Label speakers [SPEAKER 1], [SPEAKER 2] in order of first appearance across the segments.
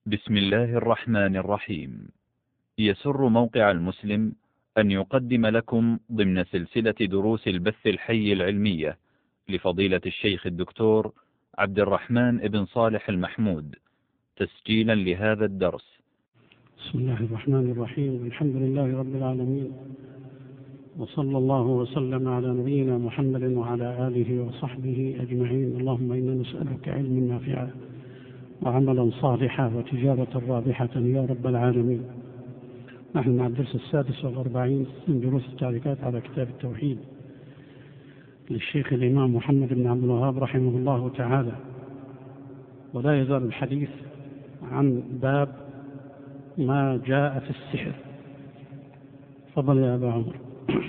[SPEAKER 1] بسم الله الرحمن الرحيم. يسر موقع المسلم أن يقدم لكم ضمن سلسلة دروس البث الحي العلمية لفضيلة الشيخ الدكتور عبد الرحمن بن صالح المحمود تسجيلا لهذا الدرس.
[SPEAKER 2] بسم الله الرحمن الرحيم. الحمد لله رب العالمين، وصلى الله وسلم على نبينا محمد وعلى آله وصحبه أجمعين. اللهم إنا نسألك علما نافعا وعملا صالحا وتجارة رابحة يا رب العالمين. نحن مع الدرس 46 من دروس التعليقات على كتاب التوحيد للشيخ الإمام محمد بن عبد الوهاب رحمه الله تعالى، ولا يزال الحديث عن باب ما جاء في السحر. تفضل يا أبا عمر.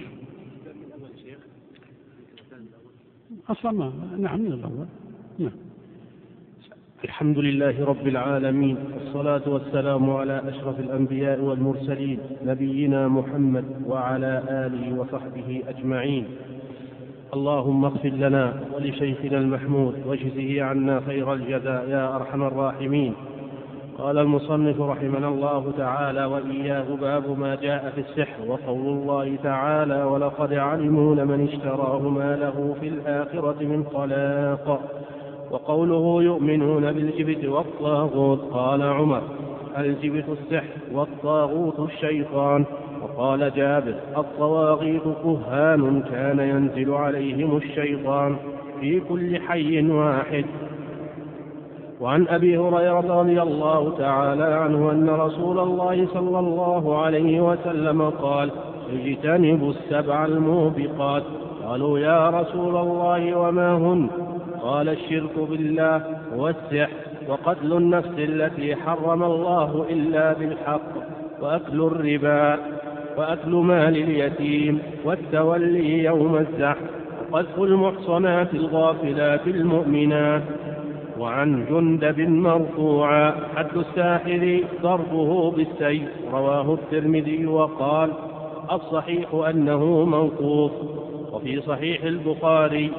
[SPEAKER 2] أصلا نعم من الأول. نعم.
[SPEAKER 3] الحمد لله رب العالمين، والصلاة والسلام على أشرف الأنبياء والمرسلين نبينا محمد وعلى آله وصحبه أجمعين. اللهم اغفر لنا ولشيخنا المحمود واجزه عنا خير الجزاء يا أرحم الراحمين. قال المصنف رحمنا الله تعالى وإياه باب ما جاء في السحر، وقول الله تعالى ولقد علموا لمن اشتراه ما له في الآخرة من خلاق، وقوله يؤمنون بالجبت والطاغوت. قال عمر الجبت السحر والطاغوت الشيطان. وقال جابر الطواغيت كهان كان ينزل عليهم الشيطان في كل حي واحد. وعن أبي هريرة رضي الله تعالى عنه أن رسول الله صلى الله عليه وسلم قال اجتنبوا السبع الموبقات. قالوا يا رسول الله وما هن؟ قال الشرك بالله والسحر وقتل النفس التي حرم الله إلا بالحق وأكل الربا وأكل مال اليتيم والتولي يوم الزحف وقذف المحصنات الغافلات المؤمنات. وعن جندب مرفوعا حد الساحر ضربه بالسيف. رواه الترمذي وقال الصحيح أنه موقوف. وفي صحيح البخاري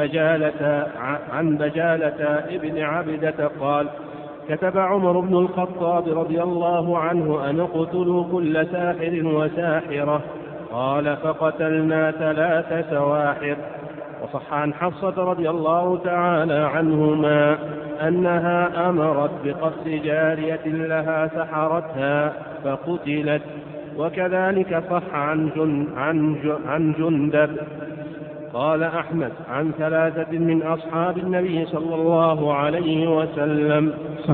[SPEAKER 3] عن بجالة ابن عبدة قال كتب عمر بن الخطاب رضي الله عنه أن اقتلوا كل ساحر وساحرة. قال فقتلنا 3 سواحر. وصح عن حفصة رضي الله تعالى عنهما أنها أمرت بقتل جارية لها سحرتها فقتلت. وكذلك صح عن جندب. قال أحمد عن 3 من أصحاب النبي صلى الله عليه وسلم.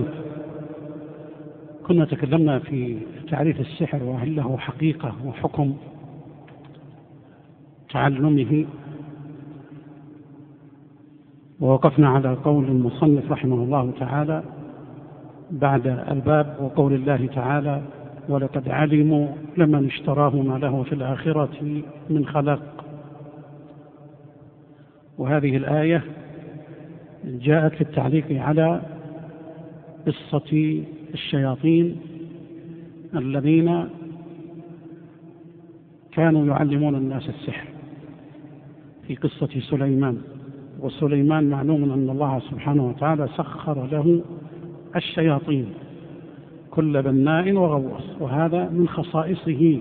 [SPEAKER 2] كنا تكلمنا في تعريف السحر وهل له حقيقة وحكم تعلمه، ووقفنا على قول المصنف رحمه الله تعالى بعد الباب وقول الله تعالى ولقد علموا لمن اشتراه ما له في الآخرة من خلاق. وهذه الآية جاءت في التعليق على قصة الشياطين الذين كانوا يعلمون الناس السحر في قصة سليمان. وسليمان معلوم أن الله سبحانه وتعالى سخر له الشياطين كل بناء وغواص، وهذا من خصائصه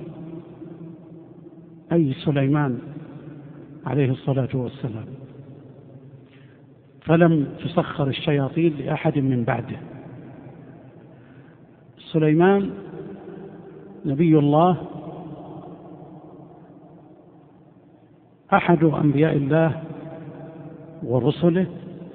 [SPEAKER 2] أي سليمان عليه الصلاة والسلام، فلم تسخر الشياطين لأحد من بعده. سليمان نبي الله أحد أنبياء الله ورسله،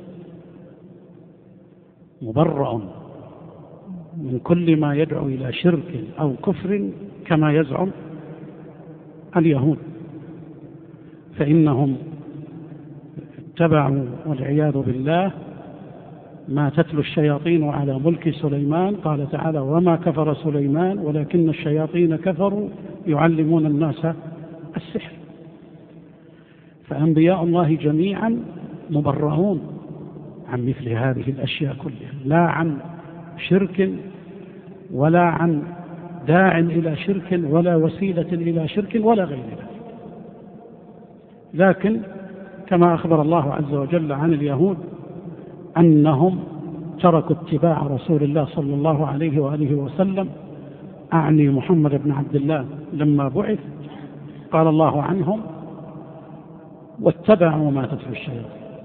[SPEAKER 2] مبرأ من كل ما يدعو إلى شرك أو كفر كما يزعم اليهود، فإنهم اتبعوا والعياذ بالله ما تتلو الشياطين على ملك سليمان. قال تعالى وما كفر سليمان ولكن الشياطين كفروا يعلمون الناس السحر. فأنبياء الله جميعا مبرؤون عن مثل هذه الأشياء كلها، لا عن شرك ولا عن داع إلى شرك ولا وسيلة إلى شرك ولا غير ذلك. لكن كما أخبر الله عز وجل عن اليهود أنهم تركوا اتباع رسول الله صلى الله عليه وآله وسلم، أعني محمد بن عبد الله لما بعث، قال الله عنهم: واتبعوا ما تتلو الشياطين.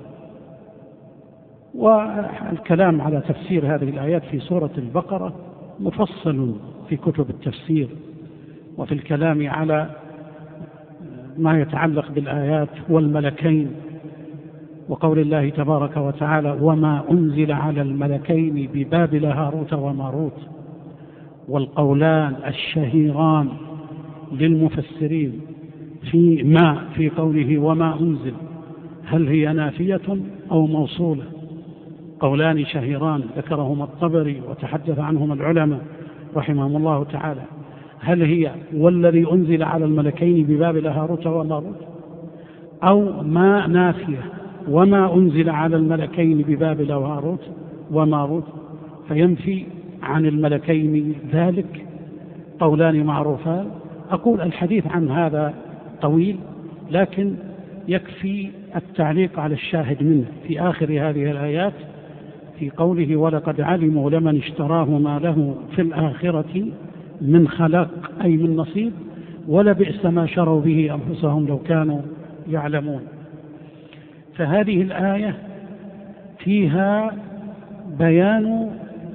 [SPEAKER 2] والكلام على تفسير هذه الآيات في سورة البقرة مفصل في كتب التفسير، وفي الكلام على ما يتعلق بالآيات والملكين، وقول الله تبارك وتعالى: وما أنزل على الملكين ببابل هاروت وماروت. والقولان الشهيران للمفسرين في قوله وما أنزل، هل هي نافية أو موصولة؟ قولان شهيران ذكرهما الطبري وتحدث عنهما العلماء رحمهم الله تعالى: هل هي والذي أنزل على الملكين ببابل هاروت وماروت، أو ما نافية وما أنزل على الملكين ببابل هاروت وماروت، فينفي عن الملكين ذلك. قولان معروفان. أقول الحديث عن هذا طويل، لكن يكفي التعليق على الشاهد منه في آخر هذه الآيات، في قوله: ولقد علموا لمن اشتراه ما له في الآخرة من خلاق، أي من نصيب، ولبئس ما شروا به أنفسهم لو كانوا يعلمون. فهذه الآية فيها بيان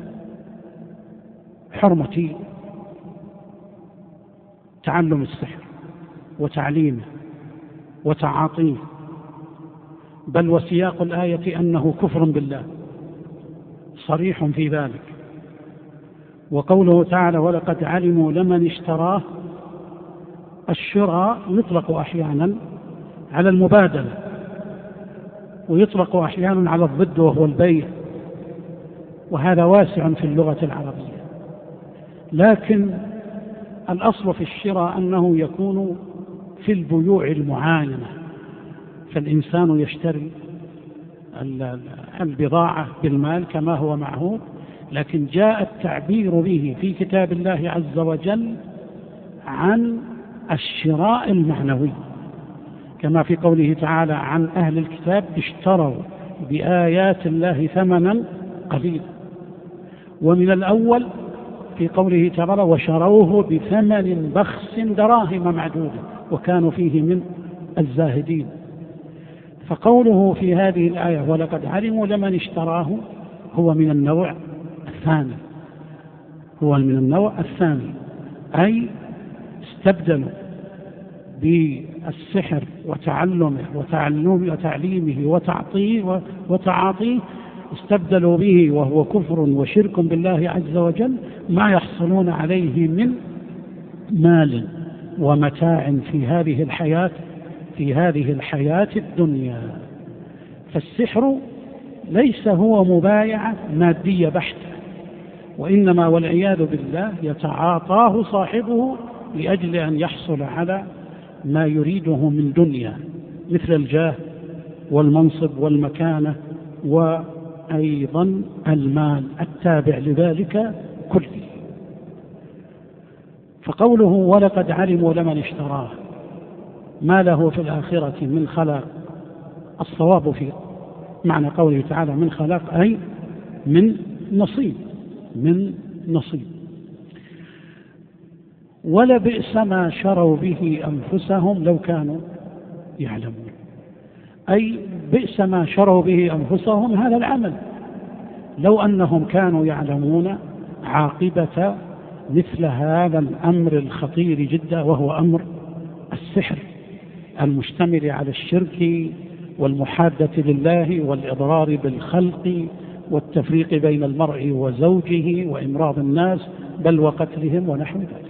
[SPEAKER 2] حرمة تعلم السحر وتعليمه وتعاطيه، بل وسياق الآية أنه كفر بالله صريح في ذلك. وقوله تعالى: ولقد علموا لمن اشتراه، الشراء يطلق أحيانا على المبادلة، ويطلق أحيانا على الضد وهو البيع، وهذا واسع في اللغة العربية. لكن الأصل في الشراء أنه يكون في البيوع المعاينة، فالإنسان يشتري البضاعة بالمال كما هو معهود، لكن جاء التعبير به في كتاب الله عز وجل عن الشراء المعنوي، كما في قوله تعالى عن أهل الكتاب: اشتروا بآيات الله ثمنا قليلا. ومن الأول في قوله تعالى: وشروه بثمن بخس دراهم معدودة وكانوا فيه من الزاهدين. فقوله في هذه الآية: ولقد علموا لمن اشتراه، هو من النوع الثاني، أي استبدلوا بالسحر وتعلمه وتعليمه وتعاطيه، استبدلوا به وهو كفر وشرك بالله عز وجل ما يحصلون عليه من مال ومتاع في هذه الحياة الدنيا. فالسحر ليس هو مبايعة مادية بحتة، وإنما والعياذ بالله يتعاطاه صاحبه لأجل أن يحصل على ما يريده من دنيا، مثل الجاه والمنصب والمكانة وأيضا المال التابع لذلك كله. فقوله: ولقد علموا لمن اشتراه ما له في الآخرة من خلاق، الصواب في معنى قوله تعالى من خلاق أي من نصيب. ولبئس ما شروا به أنفسهم لو كانوا يعلمون، أي بئس ما شروا به أنفسهم هذا العمل، لو أنهم كانوا يعلمون عاقبة مثل هذا الأمر الخطير جدا، وهو أمر السحر المشتمل على الشرك والمحادة لله والإضرار بالخلق والتفريق بين المرء وزوجه وإمراض الناس بل وقتلهم ونحو ذلك.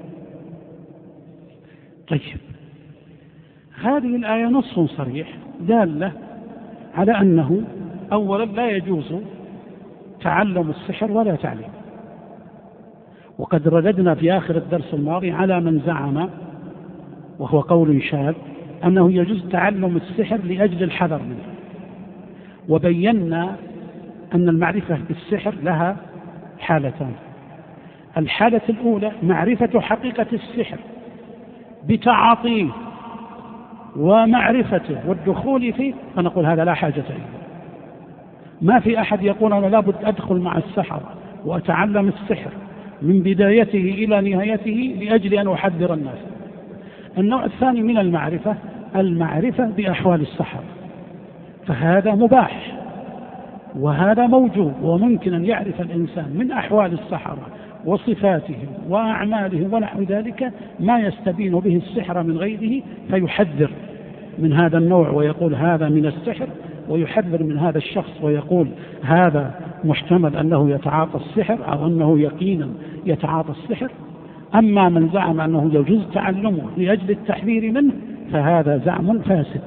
[SPEAKER 2] طيب، هذه الآية نص صريح دالة على أنه أولا لا يجوز تعلم السحر ولا تعليم، وقد رددنا في آخر الدرس الماضي على من زعم، وهو قول شاذ، أنه يجوز تعلم السحر لأجل الحذر منه، وبينا أن المعرفة بالسحر لها حالتان. الحالة الأولى معرفة حقيقة السحر بتعاطيه ومعرفته والدخول فيه، فنقول هذا لا حاجة إليه. ما في أحد يقول أنا لابد أدخل مع السحرة وأتعلم السحر من بدايته إلى نهايته لأجل أن أحذر الناس. النوع الثاني من المعرفة بأحوال السحرة، فهذا مباح وهذا موجود، وممكن أن يعرف الإنسان من أحوال السحرة وصفاتهم وأعمالهم ونحو ذلك ما يستبين به السحر من غيره، فيحذر من هذا النوع ويقول هذا من السحر، ويحذر من هذا الشخص ويقول هذا محتمل أنه يتعاطى السحر أو أنه يقينا يتعاطى السحر. أما من زعم أنه يجوز تعلمه لأجل التحذير منه فهذا زعم فاسد،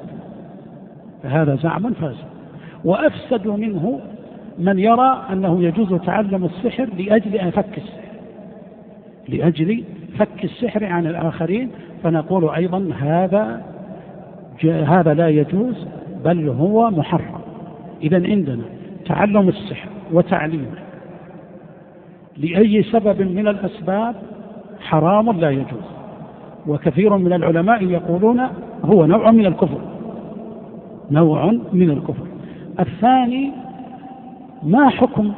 [SPEAKER 2] وأفسد منه من يرى أنه يجوز تعلم السحر لأجل فك السحر عن الآخرين، فنقول أيضا هذا لا يجوز بل هو محرم. إذن عندنا تعلم السحر وتعليمه لأي سبب من الأسباب حرام لا يجوز، وكثير من العلماء يقولون هو نوع من الكفر. الثاني ما حكم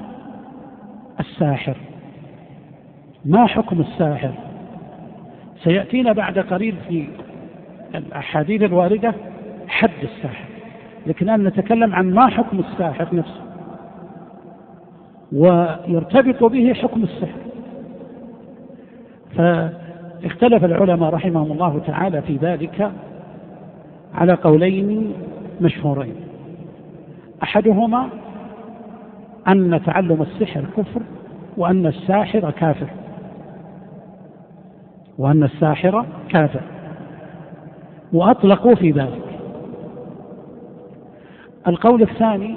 [SPEAKER 2] الساحر؟ سيأتينا بعد قليل في الأحاديث الواردة حد الساحر، لكن الآن نتكلم عن ما حكم الساحر نفسه، ويرتبط به حكم السحر. فاختلف العلماء رحمهم الله تعالى في ذلك على قولين مشهورين، أحدهما أن تعلم السحر كفر وأن الساحر كافر، وأطلقوا في ذلك. القول الثاني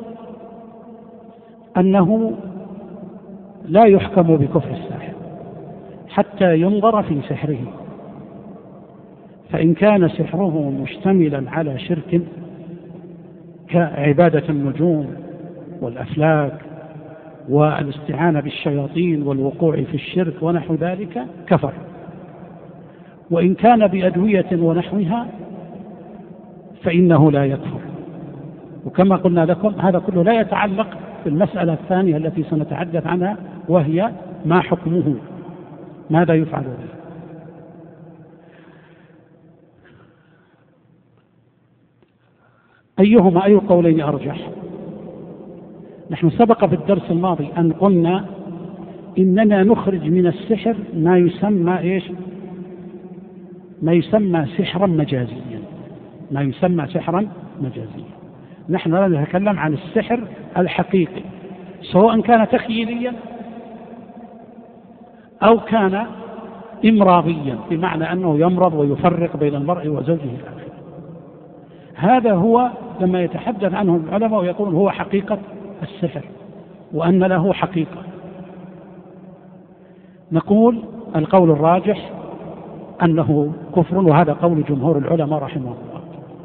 [SPEAKER 2] أنه لا يحكم بكفر الساحر حتى ينظر في سحره، فإن كان سحره مشتملا على شرك كعبادة النجوم والأفلاك والاستعانة بالشياطين والوقوع في الشرك ونحو ذلك كفر، وإن كان بأدوية ونحوها فإنه لا يكفر. وكما قلنا لكم هذا كله لا يتعلق بالمسألة الثانية التي سنتحدث عنها، وهي ما حكمه، ماذا يفعل به. أي قولين أرجح؟ نحن سبق في الدرس الماضي أن قلنا إننا نخرج من السحر ما يسمى سحرا مجازيا. نحن لا نتكلم عن السحر الحقيقي، سواء كان تخيليا أو كان إمراضيا، بمعنى أنه يمرض ويفرق بين المرء وزوجه الآخر. هذا هو لما يتحدث عنه العلماء ويقولون هو حقيقة السحر وأن له حقيقة. نقول القول الراجح أنه كفر، وهذا قول جمهور العلماء رحمه الله،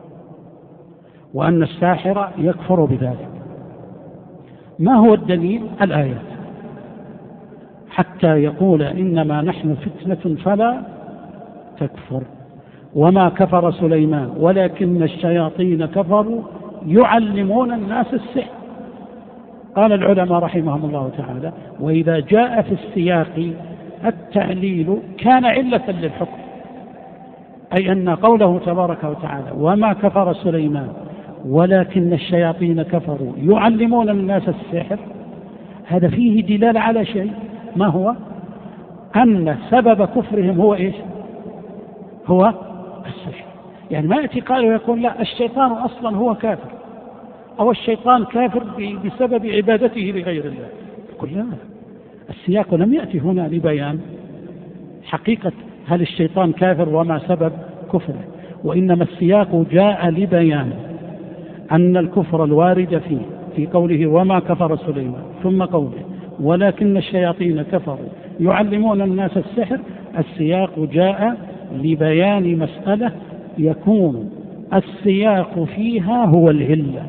[SPEAKER 2] وأن الساحر يكفر بذلك. ما هو الدليل؟ الآيات، حتى يقول إنما نحن فتنة فلا تكفر وما كفر سليمان ولكن الشياطين كفروا يعلمون الناس السحر. قال العلماء رحمهم الله تعالى: وإذا جاء في السياق التعليل كان علة للحكم، أي أن قوله تبارك وتعالى وما كفر سليمان ولكن الشياطين كفروا يعلمون الناس السحر، هذا فيه دلالة على شيء، ما هو؟ أن سبب كفرهم هو إيش؟ هو السحر. يعني ما يأتي قال ويقول لا الشيطان أصلا هو كافر، أو الشيطان كافر بسبب عبادته لغير الله. يقول لا، السياق لم يأتي هنا لبيان حقيقة هل الشيطان كافر وما سبب كفره، وإنما السياق جاء لبيان أن الكفر الوارد فيه في قوله وما كفر سليمان ثم قوله ولكن الشياطين كفروا يعلمون الناس السحر، السياق جاء لبيان مسألة يكون السياق فيها هو العلة،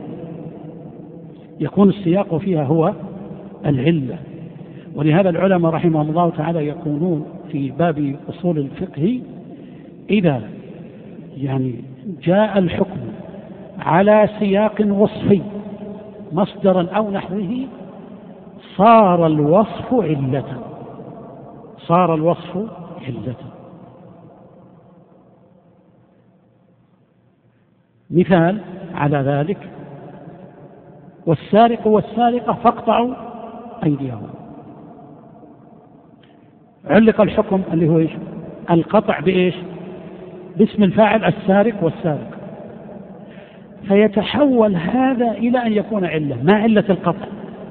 [SPEAKER 2] ولهذا العلماء رحمهم الله تعالى يقولون في باب أصول الفقه إذا جاء الحكم على سياق وصفي مصدرا أو نحوه صار الوصف علة، صار الوصف علة. مثال على ذلك: والسارق والسارقة فاقطعوا أيديهم. علق الحكم اللي هو إيش؟ القطع بإيش؟ باسم الفاعل السارق والسارق، فيتحول هذا إلى أن يكون علة. ما علة القطع؟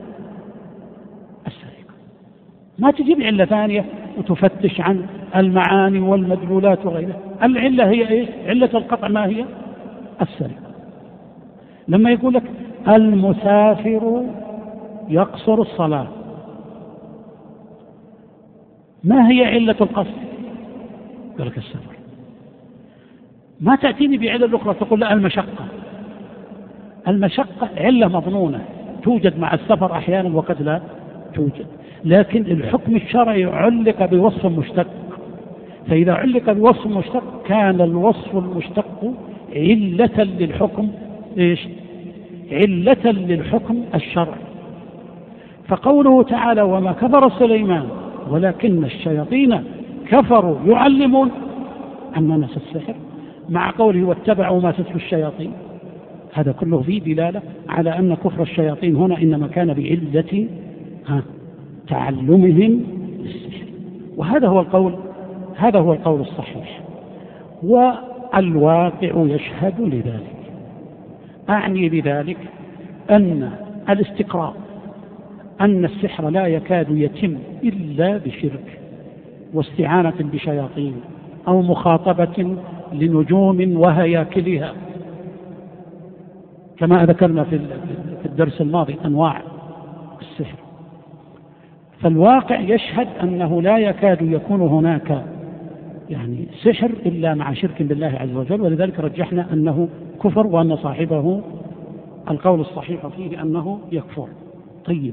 [SPEAKER 2] السرقة. ما تجيب علة ثانية وتفتش عن المعاني والمدلولات وغيرها. العلة هي إيش؟ علة القطع ما هي؟ السرقة. لما يقول لك المسافر يقصر الصلاة، ما هي علة القصر؟ يقول لك السفر. ما تأتيني بعلة أخرى تقول لا المشقة. المشقة علة مظنونة توجد مع السفر أحيانا وقد لا توجد، لكن الحكم الشرعي علق بوصف مشتق، فإذا علق بوصف مشتق كان الوصف المشتق علة للحكم إيش؟ علة للحكم الشرعي. فقوله تعالى: وما كفر سليمان ولكن الشياطين كفروا يعلمون الناس السحر، مع قوله واتبعوا ما تتلو الشياطين، هذا كله فيه دلالة على أن كفر الشياطين هنا إنما كان بعلة تعلمهم السحر. وهذا هو القول الصحيح، والواقع يشهد لذلك. أعني بذلك أن الاستقراء أن السحر لا يكاد يتم إلا بشرك واستعانة بشياطين أو مخاطبة لنجوم وهياكلها، كما ذكرنا في الدرس الماضي أنواع السحر. فالواقع يشهد أنه لا يكاد يكون هناك سحر إلا مع شرك بالله عز وجل، ولذلك رجحنا أنه كفر وأن صاحبه القول الصحيح فيه أنه يكفر. طيب،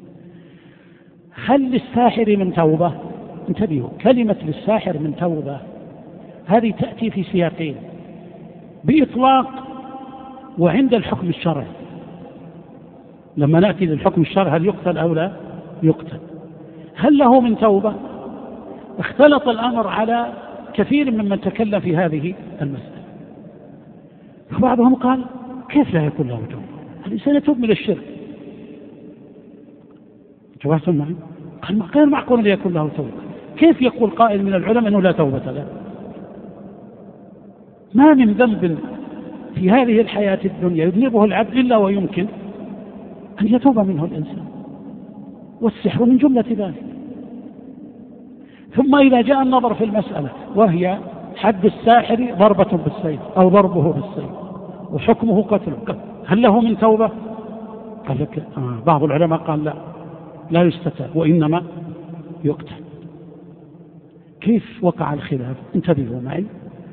[SPEAKER 2] هل للساحر من توبة؟ انتبهوا، كلمة للساحر من توبة هذه تأتي في سياقين: بإطلاق وعند الحكم الشرعي. لما نأتي للحكم الشرعي هل يقتل أو لا يقتل؟ هل له من توبة؟ اختلط الأمر على كثير ممن تكلم في هذه المسألة، فبعضهم قال كيف لا يكون له توبة؟ الإنسان يتوب من الشرك. انتبهتم معي؟ قال غير معقول أن يكون له توبة. كيف يقول قائل من العلماء أنه لا توبة له؟ ما من ذنب في هذه الحياة الدنيا يذنبه العبد إلا ويمكن أن يتوب منه الإنسان، والسحر من جملة ذلك. ثم إذا جاء النظر في المسألة وهي حد الساحر ضربة بالسيف أو ضربه بالسيف وحكمه قتله، هل له من توبة؟ قال لك بعض العلماء قال لا يستتاب وإنما يقتل. كيف وقع الخلاف؟ انتبهوا معي.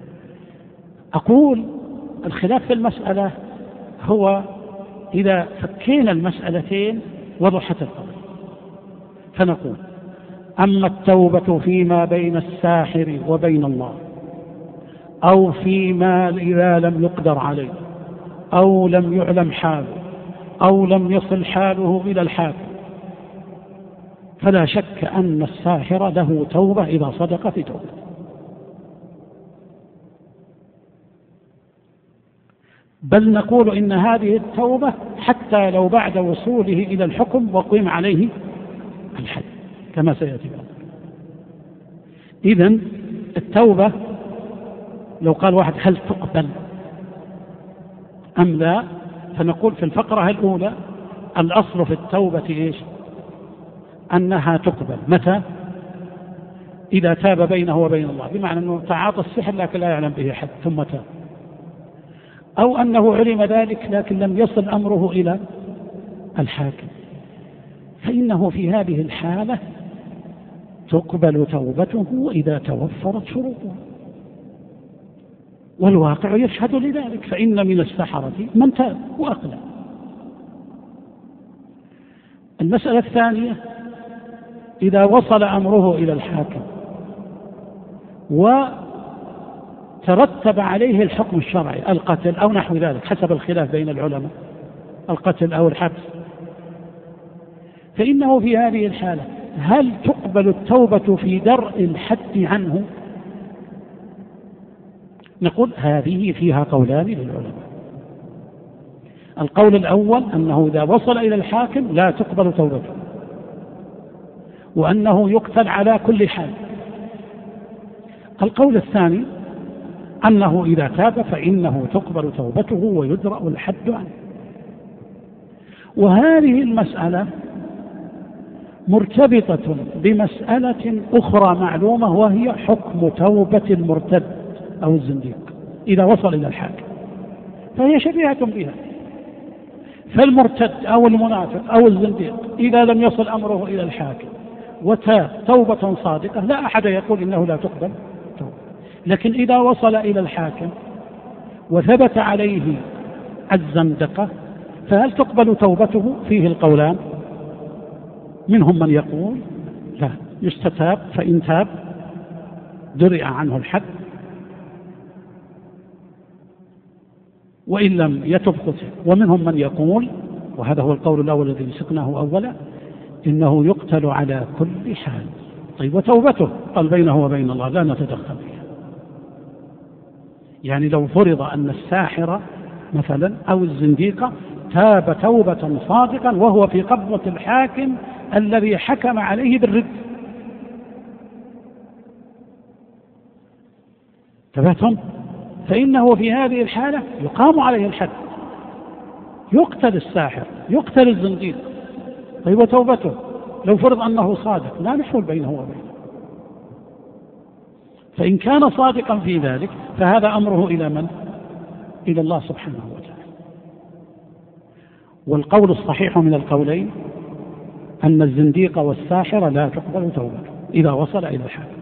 [SPEAKER 2] أقول الخلاف في المسألة هو إذا فكينا المسألتين وضحت القضية، فنقول أما التوبة فيما بين الساحر وبين الله، أو فيما إذا لم يقدر عليه أو لم يعلم حاله أو لم يصل حاله إلى الحاكم، فلا شك أن الساحر له توبة إذا صدق في توبته. بل نقول إن هذه التوبة حتى لو بعد وصوله إلى الحكم وقيم عليه الحد كما سيأتي بعد. إذن التوبة لو قال واحد هل تقبل أم لا، فنقول في الفقرة الأولى الأصل في التوبة إيش؟ أنها تقبل. متى؟ إذا تاب بينه وبين الله، بمعنى أنه تعاطى السحر لكن لا يعلم به حد ثم تاب، أو أنه علم ذلك لكن لم يصل أمره إلى الحاكم، فإنه في هذه الحالة تقبل توبته إذا توفرت شروطها، والواقع يشهد لذلك، فإن من السحرة من تاب وأقلع. المسألة الثانية إذا وصل أمره إلى الحاكم وترتب عليه الحكم الشرعي القتل أو نحو ذلك حسب الخلاف بين العلماء، القتل أو الحبس، فإنه في هذه الحالة هل تقبل التوبة في درء الحد عنه؟ نقول هذه فيها قولان للعلماء. القول الأول أنه إذا وصل إلى الحاكم لا تقبل توبته، وأنه يقتل على كل حال. القول الثاني أنه إذا تاب فإنه تقبل توبته ويدرأ الحد عنه. وهذه المسألة مرتبطة بمسألة أخرى معلومة، وهي حكم توبة المرتد أو الزنديق إذا وصل إلى الحاكم، فهي شبيهة بها. فالمرتد أو المنافق أو الزنديق إذا لم يصل أمره إلى الحاكم وتاب توبة صادقة لا أحد يقول إنه لا تقبل توبة. لكن إذا وصل إلى الحاكم وثبت عليه الزندقة فهل تقبل توبته؟ فيه القولان، منهم من يقول لا يستتاب، فإن تاب درئ عنه الحد، وإن لم يتب قتل. ومنهم من يقول، وهذا هو القول الأول الذي سقناه أولا، إنه يقتل على كل حال. طيب وتوبته قال بينه وبين الله لا نتدخل فيها. يعني لو فرض أن الساحر مثلا أو الزنديق تاب توبة صادقا وهو في قبضة الحاكم الذي حكم عليه بالرد، تبعتم؟ فإنه في هذه الحالة يقام عليه الحد، يقتل الساحر، يقتل الزنديق. طيب وتوبته لو فرض أنه صادق لا نحول بينه وبينه. فإن كان صادقا في ذلك فهذا أمره إلى من؟ إلى الله سبحانه وتعالى. والقول الصحيح من القولين أن الزنديق والساحر لا تقبل توبته إذا وصل إلى الحاكم،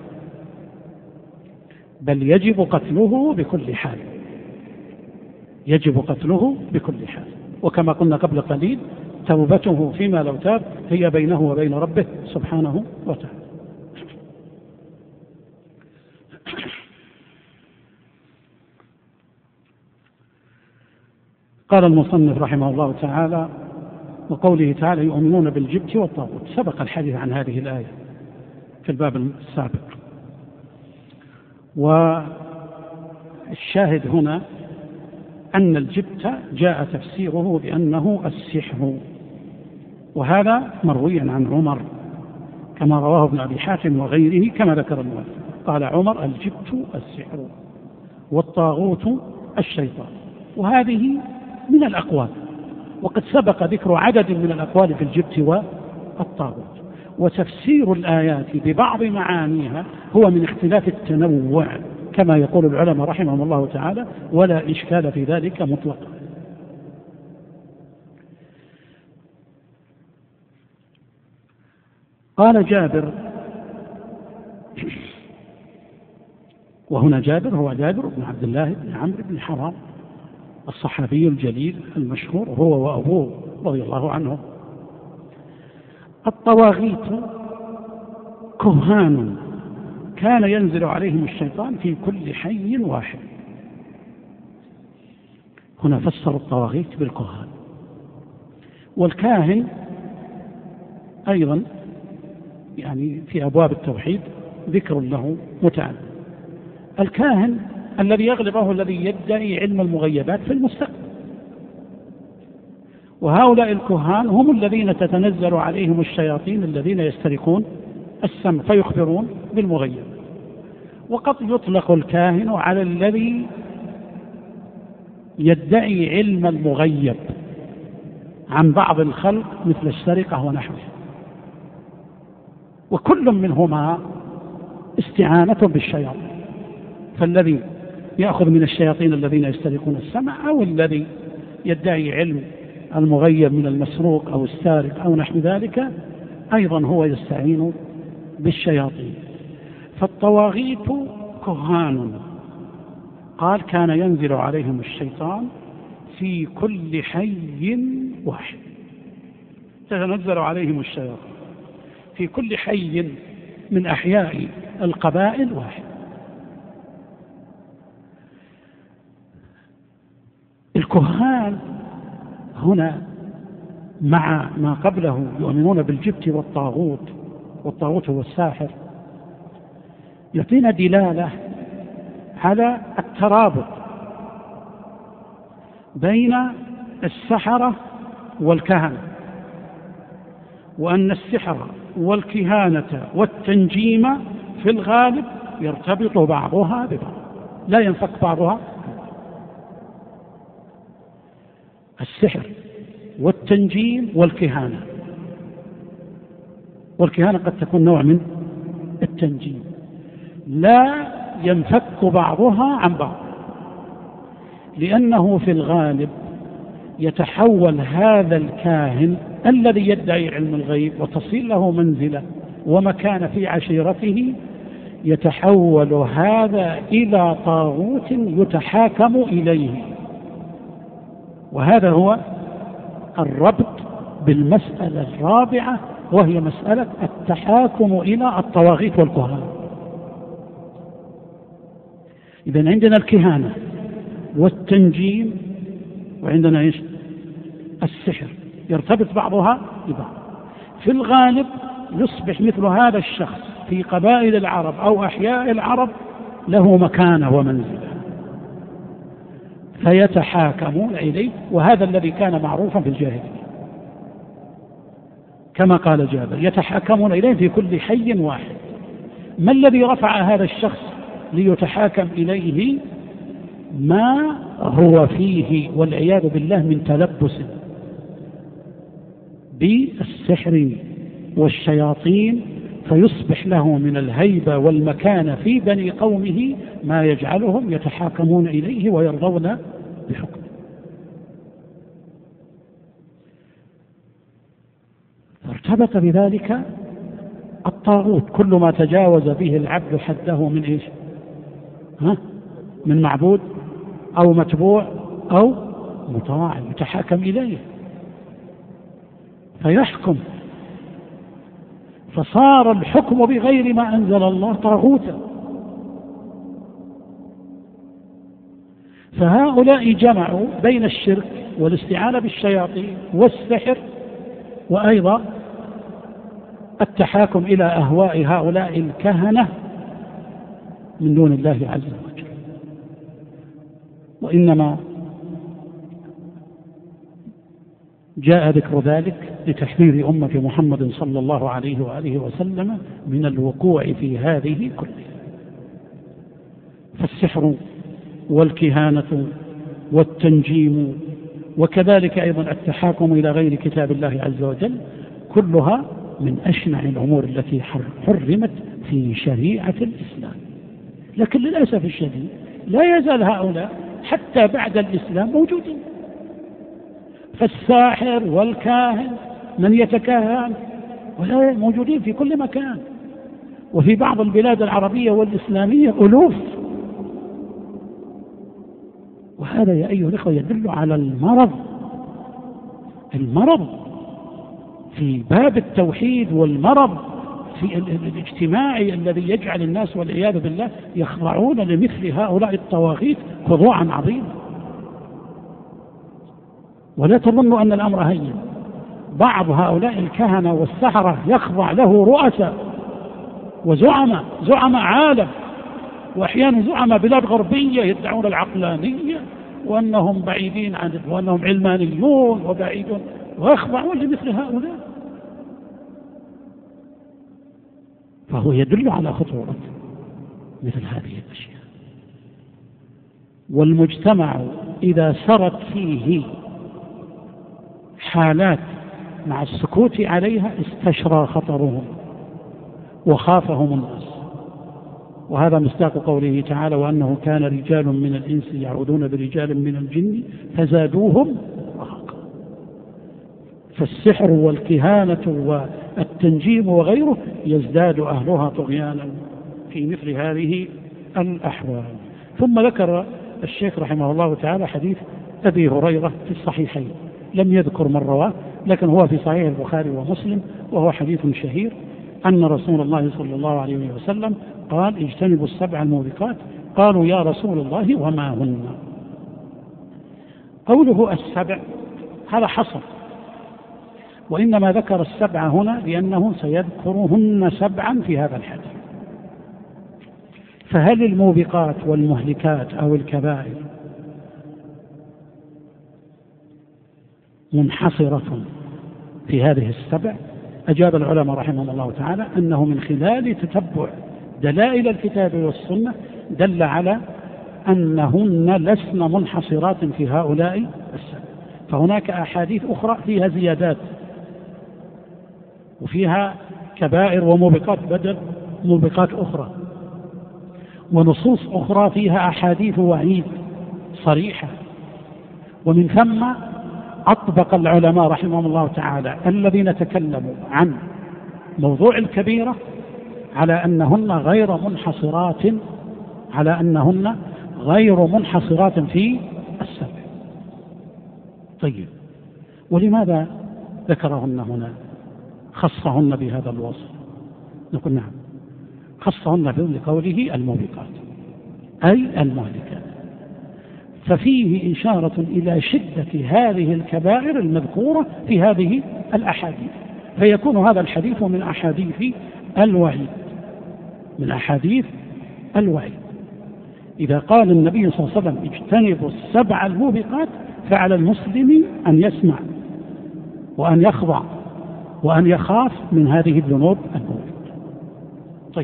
[SPEAKER 2] بل يجب قتله بكل حال، يجب قتله بكل حال. وكما قلنا قبل قليل توبته فيما لو تاب هي بينه وبين ربه سبحانه وتعالى. قال المصنف رحمه الله تعالى: وقوله تعالى يؤمنون بالجبت والطاغوت، سبق الحديث عن هذه الآية في الباب السابق. والشاهد هنا أن الجبت جاء تفسيره بأنه السحر، وهذا مروي عن عمر كما رواه ابن أبي حاتم وغيره كما ذكر المؤلف. قال عمر: الجبت السحر والطاغوت الشيطان. وهذه من الأقوال، وقد سبق ذكر عدد من الأقوال في الجبت والطاغوت. وتفسير الآيات ببعض معانيها هو من اختلاف التنوع كما يقول العلماء رحمهم الله تعالى، ولا إشكال في ذلك مطلقا. قال جابر، وهنا جابر هو جابر بن عبد الله بن عمرو بن حرام الصحابي الجليل المشهور هو وأبوه رضي الله عنه: الطواغيت كهان كان ينزل عليهم الشيطان في كل حي واحد. هنا فسر الطواغيت بالكهان. والكاهن أيضا يعني في أبواب التوحيد ذكر له متعدد. الكاهن الذي يغلبه الذي يدعي علم المغيبات في المستقبل، وهؤلاء الكهان هم الذين تتنزل عليهم الشياطين الذين يسترقون السمع فيخبرون بالمغيب. وقد يطلق الكاهن على الذي يدعي علم المغيب عن بعض الخلق مثل السرقة ونحوها، وكل منهما استعانة بالشياطين، فالذي يأخذ من الشياطين الذين يسترقون السمع أو الذي يدعي علم المغيب من المسروق أو السارق أو نحو ذلك أيضا هو يستعين بالشياطين. فالطواغيت كهان، قال كان ينزل عليهم الشيطان في كل حي واحد، تتنزل عليهم الشياطين في كل حي من أحياء القبائل واحد. الكهان هنا مع ما قبله يؤمنون بالجبت والطاغوت، والطاغوت هو الساحر، يعطينا دلالة على الترابط بين السحرة والكهنة، وأن السحر والكهانة والتنجيم في الغالب يرتبط بعضها ببعض، لا ينفك بعضها. السحر والتنجيم والكهانة، والكهانة قد تكون نوع من التنجيم، لا ينفك بعضها عن بعض، لأنه في الغالب يتحول هذا الكاهن الذي يدعي علم الغيب وتصل له منزلة ومكان في عشيرته، يتحول هذا إلى طاغوت يتحاكم إليه. وهذا هو الربط بالمسألة الرابعة، وهي مسألة التحاكم إلى الطواغيت والكهان. إذن عندنا الكهانة والتنجيم، وعندنا إيش؟ السحر، يرتبط بعضها ببعض. في الغالب يصبح مثل هذا الشخص في قبائل العرب أو أحياء العرب له مكانة ومنزلة، فيتحاكمون إليه، وهذا الذي كان معروفا في الجاهلية، كما قال جابر: يتحاكمون إليه في كل حي واحد. ما الذي رفع هذا الشخص ليتحاكم إليه؟ ما هو فيه والعياذ بالله من تلبس بالسحر والشياطين، فيصبح له من الهيبة والمكانة في بني قومه ما يجعلهم يتحاكمون إليه ويرضون بحكمه. فارتبط بذلك الطاغوت، كل ما تجاوز به العبد حده من إيش؟ من معبود أو متبوع أو مطاع يتحاكم إليه فيحكم، فصار الحكم بغير ما أنزل الله طاغوتا. فهؤلاء جمعوا بين الشرك والاستعانة بالشياطين والسحر، وأيضا التحاكم إلى أهواء هؤلاء الكهنة من دون الله عز وجل. وإنما جاء ذكر ذلك لتحذير أمة محمد صلى الله عليه وآله وسلم من الوقوع في هذه كلها. فالسحر والكهانة والتنجيم، وكذلك أيضا التحاكم إلى غير كتاب الله عز وجل، كلها من أشنع الأمور التي حرمت في شريعة الإسلام. لكن للأسف الشديد لا يزال هؤلاء حتى بعد الإسلام موجودين. فالساحر والكاهن من يتكهن ولا موجودين في كل مكان، وفي بعض البلاد العربية والإسلامية ألوف. وهذا يا أيها الأخوة يدل على المرض في باب التوحيد، والمرض في الاجتماعي الذي يجعل الناس والعياذ بالله يخضعون لمثل هؤلاء الطواغيت خضوعا عظيما. ولا تظنوا أن الأمر هين. بعض هؤلاء الكهنة والسحرة يخضع له رؤساء وزعماء عالم، وأحيانا زعماء بلاد غربية يدعون العقلانية وأنهم بعيدين عن، وأنهم علمانيون وبعيدون، ويخضعون لمثل هؤلاء. فهو يدل على خطورة مثل هذه الأشياء. والمجتمع إذا سرت فيه حالات مع السكوت عليها استشرى خطرهم وخافهم الناس. وهذا مصداق قوله تعالى: وأنه كان رجال من الإنس يعوذون برجال من الجن فزادوهم رهقا. فالسحر والكهانة والتنجيم وغيره يزداد أهلها طغيانا في مثل هذه الأحوال. ثم ذكر الشيخ رحمه الله تعالى حديث أبي هريرة في الصحيحين، لم يذكر من رواه، لكن هو في صحيح البخاري ومسلم، وهو حديث شهير أن رسول الله صلى الله عليه وسلم قال: اجتنبوا السبع الموبقات. قالوا: يا رسول الله وما هن؟ قوله السبع هذا حصر، وإنما ذكر السبع هنا لأنه سيذكرهن سبعا في هذا الحديث. فهل الموبقات والمهلكات أو الكبائر منحصرة في هذه السبع؟ أجاب العلماء رحمهم الله تعالى أنه من خلال تتبع دلائل الكتاب والسنة دل على أنهن لسن منحصرات في هؤلاء السبع، فهناك أحاديث أخرى فيها زيادات وفيها كبائر وموبقات بدل موبقات أخرى، ونصوص أخرى فيها أحاديث وعيد صريحة. ومن ثم أطبق العلماء رحمهم الله تعالى الذين تكلموا عن موضوع الكبيرة على أنهن غير منحصرات في السبع. طيب، ولماذا ذكرهن هنا، خصهن بهذا الوصف؟ نقول نعم، خصهن بقوله الموبقات أي المهلكات، ففيه إشارة إلى شدة هذه الكبائر المذكورة في هذه الأحاديث، فيكون هذا الحديث من أحاديث الوعيد. إذا قال النبي صلى الله عليه وسلم اجتنبوا السبع الموبقات، فعلى المسلم أن يسمع وأن يخضع وأن يخاف من هذه الذنوب الموبقة. طيب،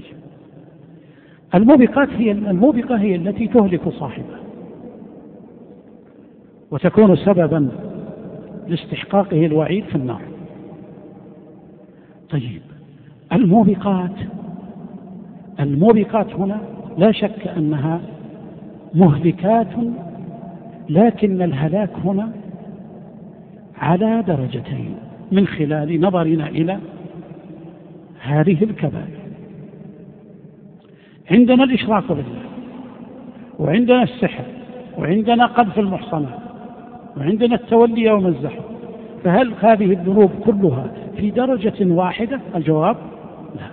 [SPEAKER 2] الموبقة هي التي تهلك صاحبها وتكون سببا لاستحقاقه الوعيد في النار. طيب، الموبقات هنا لا شك أنها مهلكات، لكن الهلاك هنا على درجتين من خلال نظرنا إلى هذه الكبائر. عندنا الإشراك بالله، وعندنا السحر، وعندنا قذف المحصنات، وعندنا التولي يوم الزحف، فهل هذه الذنوب كلها في درجة واحدة؟ الجواب لا.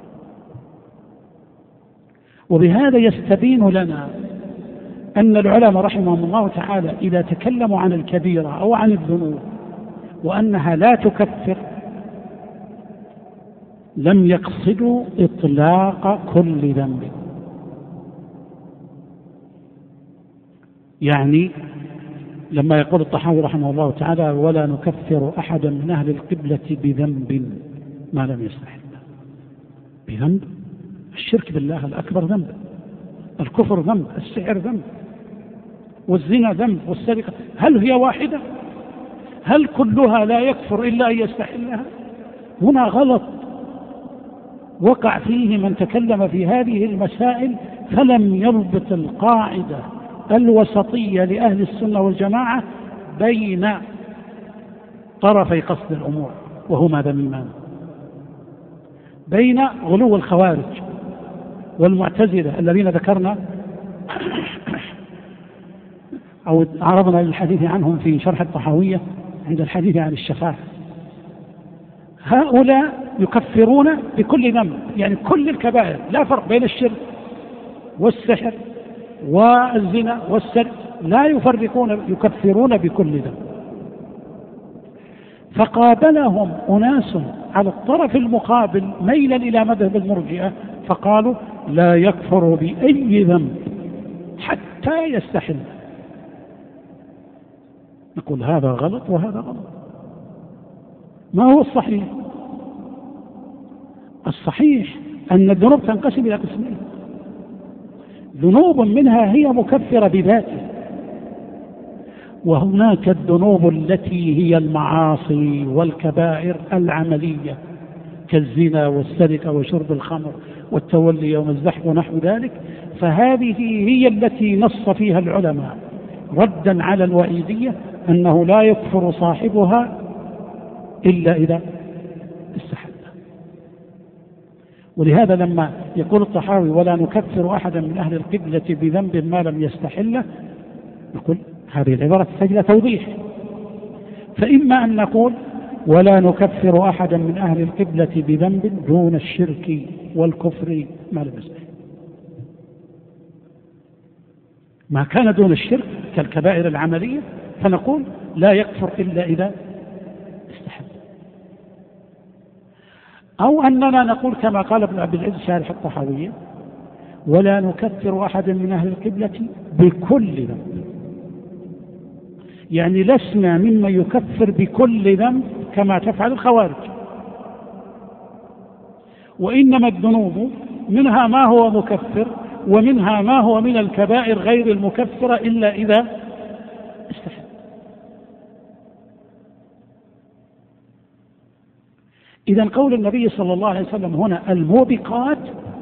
[SPEAKER 2] وبهذا يستبين لنا أن العلماء رحمهم الله تعالى إذا تكلموا عن الكبيرة أو عن الذنوب وأنها لا تكفر، لم يقصدوا إطلاق كل ذنب. يعني لما يقول الطحاوي رحمه الله تعالى ولا نكفر أحدا من أهل القبلة بذنب ما لم يستحل، بذنب الشرك بالله الأكبر ذنب، الكفر ذنب، السحر ذنب، والزنا ذنب، والسرقة، هل هي واحدة؟ هل كلها لا يكفر إلا أن يستحلها؟ هنا غلط وقع فيه من تكلم في هذه المسائل فلم يربط القاعدة الوسطية لأهل السنة والجماعة بين طرفي قصد الأمور، وهما ذميمان، بين غلو الخوارج والمعتزلة الذين ذكرنا أو عرضنا للحديث عنهم في شرح الطحاوية عند الحديث عن الشفاعة. هؤلاء يكفرون بكل ذنب، يعني كل الكبائر، لا فرق بين الشرك والسحر والزنا والسرقة، لا يفرقون، يكفرون بكل ذنب. فقابلهم أناس على الطرف المقابل ميلا إلى مذهب المرجئة فقالوا لا يكفر بأي ذنب حتى يستحل. نقول هذا غلط وهذا غلط. ما هو الصحيح؟ الصحيح أن الذنوب تنقسم إلى قسمين: ذنوب منها هي مكفرة بذاتها، وهناك الذنوب التي هي المعاصي والكبائر العملية كالزنا والسرقة وشرب الخمر والتولي يوم الزحف ونحو ذلك، فهذه هي التي نص فيها العلماء ردا على الوعيدية أنه لا يكفر صاحبها إلا إذا استحل. ولهذا لما يقول الطحاوي ولا نكفر أحدا من أهل القبلة بذنب ما لم يستحله، نقول هذه العبارة تحتاج توضيح. فإما أن نقول ولا نكفر أحدا من أهل القبلة بذنب دون الشرك والكفر ما لم يستحل، ما كان دون الشرك كالكبائر العملية فنقول لا يكفر إلا إذا استحل. أو أننا نقول كما قال ابن عبد العزيز شارح الطحاوية: ولا نكفر أحدا من أهل القبلة بكل ذنب، يعني لسنا ممن يكفر بكل ذنب كما تفعل الخوارج، وإنما الذنوب منها ما هو مكفر ومنها ما هو من الكبائر غير المكفرة إلا إذا استحل. إذن قول النبي صلى الله عليه وسلم هنا الموبقات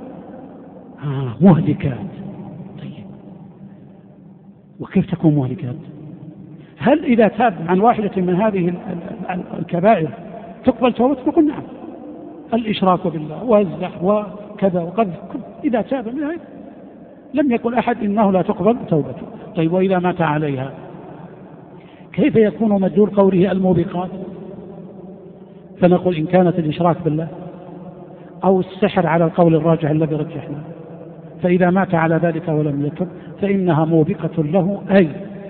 [SPEAKER 2] مهلكات. طيب وكيف تكون مهلكات؟ هل إذا تاب عن واحدة من هذه الكبائر تقبل توبته؟ نقول نعم، الإشراك بالله والزح وكذا وقذف إذا تاب منها لم يقل أحد إنه لا تقبل توبته. طيب وإذا مات عليها كيف يكون مدلول قوله الموبقات؟ فنقول إن كانت الإشراك بالله أو السحر على القول الراجح الذي رجحنا، فإذا مات على ذلك ولم يتب فإنها موبقة له، أي